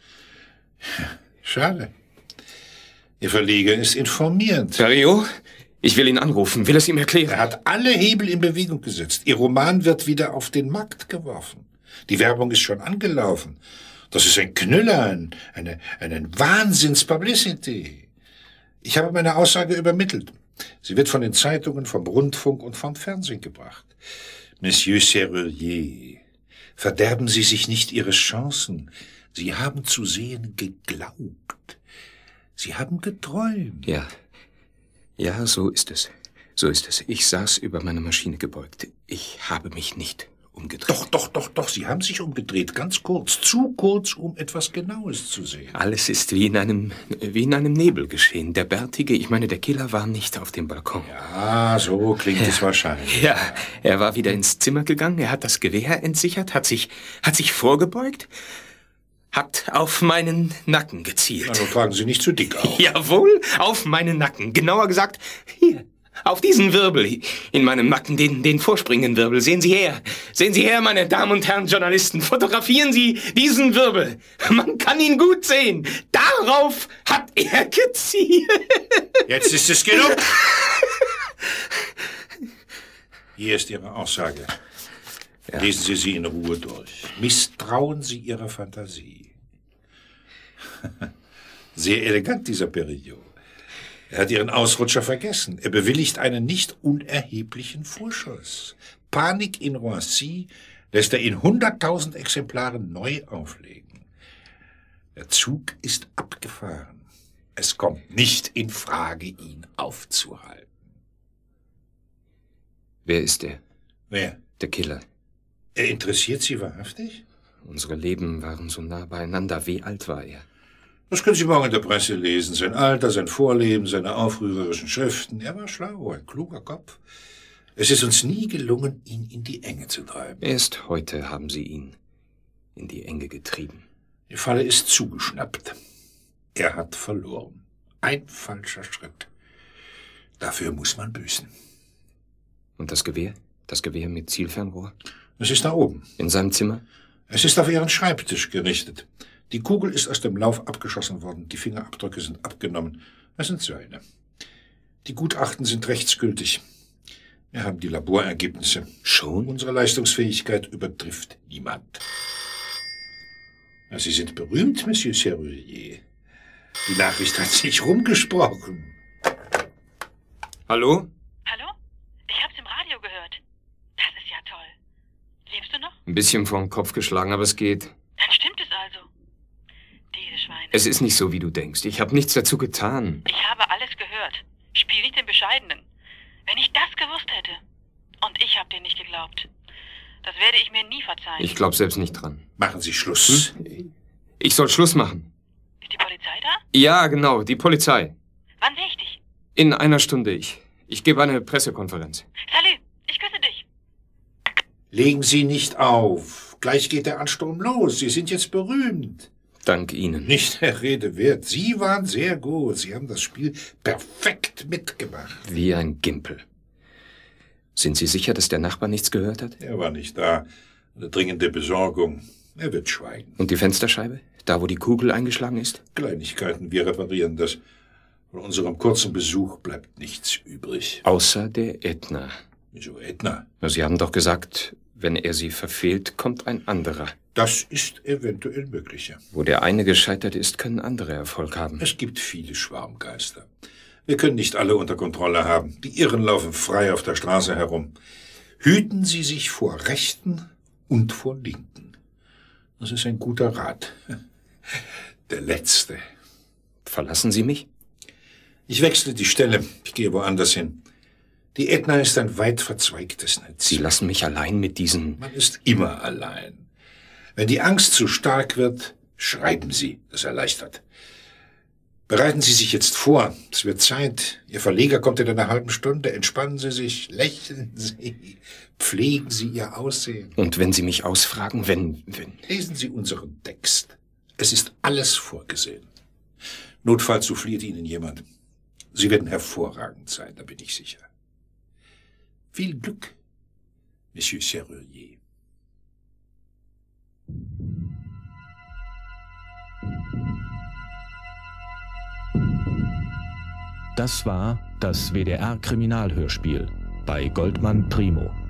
Schade. Ihr Verleger ist informiert. Ferriot, ich will ihn anrufen, will es ihm erklären. Er hat alle Hebel in Bewegung gesetzt. Ihr Roman wird wieder auf den Markt geworfen. Die Werbung ist schon angelaufen. Das ist ein Knüller, eine Wahnsinns-Publicity. Ich habe meine Aussage übermittelt. Sie wird von den Zeitungen, vom Rundfunk und vom Fernsehen gebracht. Monsieur Serrurier, verderben Sie sich nicht Ihre Chancen. Sie haben zu sehen geglaubt. Sie haben geträumt. Ja, so ist es. So ist es. Ich saß über meine Maschine gebeugt. Ich habe mich nicht umgedreht. Doch. Sie haben sich umgedreht. Ganz kurz. Zu kurz, um etwas Genaues zu sehen. Alles ist wie in einem Nebel geschehen. Der Bärtige, ich meine, der Killer war nicht auf dem Balkon. Ja, so klingt es wahrscheinlich. Ja, er war wieder ins Zimmer gegangen. Er hat das Gewehr entsichert, hat sich vorgebeugt, hat auf meinen Nacken gezielt. Also tragen Sie nicht zu dick auf. Jawohl, auf meinen Nacken. Genauer gesagt, hier, auf diesen Wirbel in meinem Nacken, den vorspringenden Wirbel. Sehen Sie her, meine Damen und Herren Journalisten. Fotografieren Sie diesen Wirbel. Man kann ihn gut sehen. Darauf hat er gezielt. Jetzt ist es genug. Hier ist Ihre Aussage. Ja. Lesen Sie sie in Ruhe durch. Misstrauen Sie Ihrer Fantasie. Sehr elegant, dieser Perillot. Er hat Ihren Ausrutscher vergessen. Er bewilligt einen nicht unerheblichen Vorschuss. Panik in Roissy lässt er in 100.000 Exemplaren neu auflegen. Der Zug ist abgefahren. Es kommt nicht in Frage, ihn aufzuhalten. Wer ist er? Wer? Der Killer. Er interessiert Sie wahrhaftig? Unsere Leben waren so nah beieinander. Wie alt war er? Das können Sie morgen in der Presse lesen. Sein Alter, sein Vorleben, seine aufrührerischen Schriften. Er war schlau, ein kluger Kopf. Es ist uns nie gelungen, ihn in die Enge zu treiben. Erst heute haben Sie ihn in die Enge getrieben. Die Falle ist zugeschnappt. Er hat verloren. Ein falscher Schritt. Dafür muss man büßen. Und das Gewehr? Das Gewehr mit Zielfernrohr? Es ist da oben. In seinem Zimmer? Es ist auf Ihren Schreibtisch gerichtet. Die Kugel ist aus dem Lauf abgeschossen worden. Die Fingerabdrücke sind abgenommen. Es sind seine. Die Gutachten sind rechtsgültig. Wir haben die Laborergebnisse. Schon? Unsere Leistungsfähigkeit übertrifft niemand. Ja, Sie sind berühmt, Monsieur Serrurier. Die Nachricht hat sich rumgesprochen. Hallo? Hallo? Ich hab's im Radio gehört. Das ist ja toll. Lebst du noch? Ein bisschen vor den Kopf geschlagen, aber es geht. Dann stimmt es also. Diese Schweine. Es ist nicht so, wie du denkst. Ich habe nichts dazu getan. Ich habe alles gehört. Spiel nicht den Bescheidenen. Wenn ich das gewusst hätte. Und ich habe dir nicht geglaubt. Das werde ich mir nie verzeihen. Ich glaube selbst nicht dran. Machen Sie Schluss. Ich soll Schluss machen. Ist die Polizei da? Ja, genau, die Polizei. Wann sehe ich dich? In einer Stunde. Ich gebe eine Pressekonferenz. Salü, ich küsse dich. Legen Sie nicht auf. Gleich geht der Ansturm los. Sie sind jetzt berühmt. Dank Ihnen. Nicht der Rede wert. Sie waren sehr gut. Sie haben das Spiel perfekt mitgemacht. Wie ein Gimpel. Sind Sie sicher, dass der Nachbar nichts gehört hat? Er war nicht da. Eine dringende Besorgung. Er wird schweigen. Und die Fensterscheibe? Da, wo die Kugel eingeschlagen ist? Kleinigkeiten, wir reparieren das. Von unserem kurzen Besuch bleibt nichts übrig. Außer der Ätna. Wieso Ätna? Sie haben doch gesagt, wenn er sie verfehlt, kommt ein anderer. Das ist eventuell möglicher. Wo der eine gescheitert ist, können andere Erfolg haben. Es gibt viele Schwarmgeister. Wir können nicht alle unter Kontrolle haben. Die Irren laufen frei auf der Straße herum. Hüten Sie sich vor Rechten und vor Linken. Das ist ein guter Rat. Der letzte. Verlassen Sie mich? Ich wechsle die Stelle. Ich gehe woanders hin. Die Ätna ist ein weit verzweigtes Netz. Sie lassen mich allein mit diesen... Man ist immer allein. Wenn die Angst zu stark wird, schreiben Sie. Das erleichtert. Bereiten Sie sich jetzt vor. Es wird Zeit. Ihr Verleger kommt in einer halben Stunde. Entspannen Sie sich, lächeln Sie, pflegen Sie Ihr Aussehen. Und wenn Sie mich ausfragen, wenn... Lesen Sie unseren Text. Es ist alles vorgesehen. Notfalls souffliert Ihnen jemand. Sie werden hervorragend sein, da bin ich sicher. Viel Glück, Monsieur Serrurier. Das war das WDR-Kriminalhörspiel bei Goldmann Primo.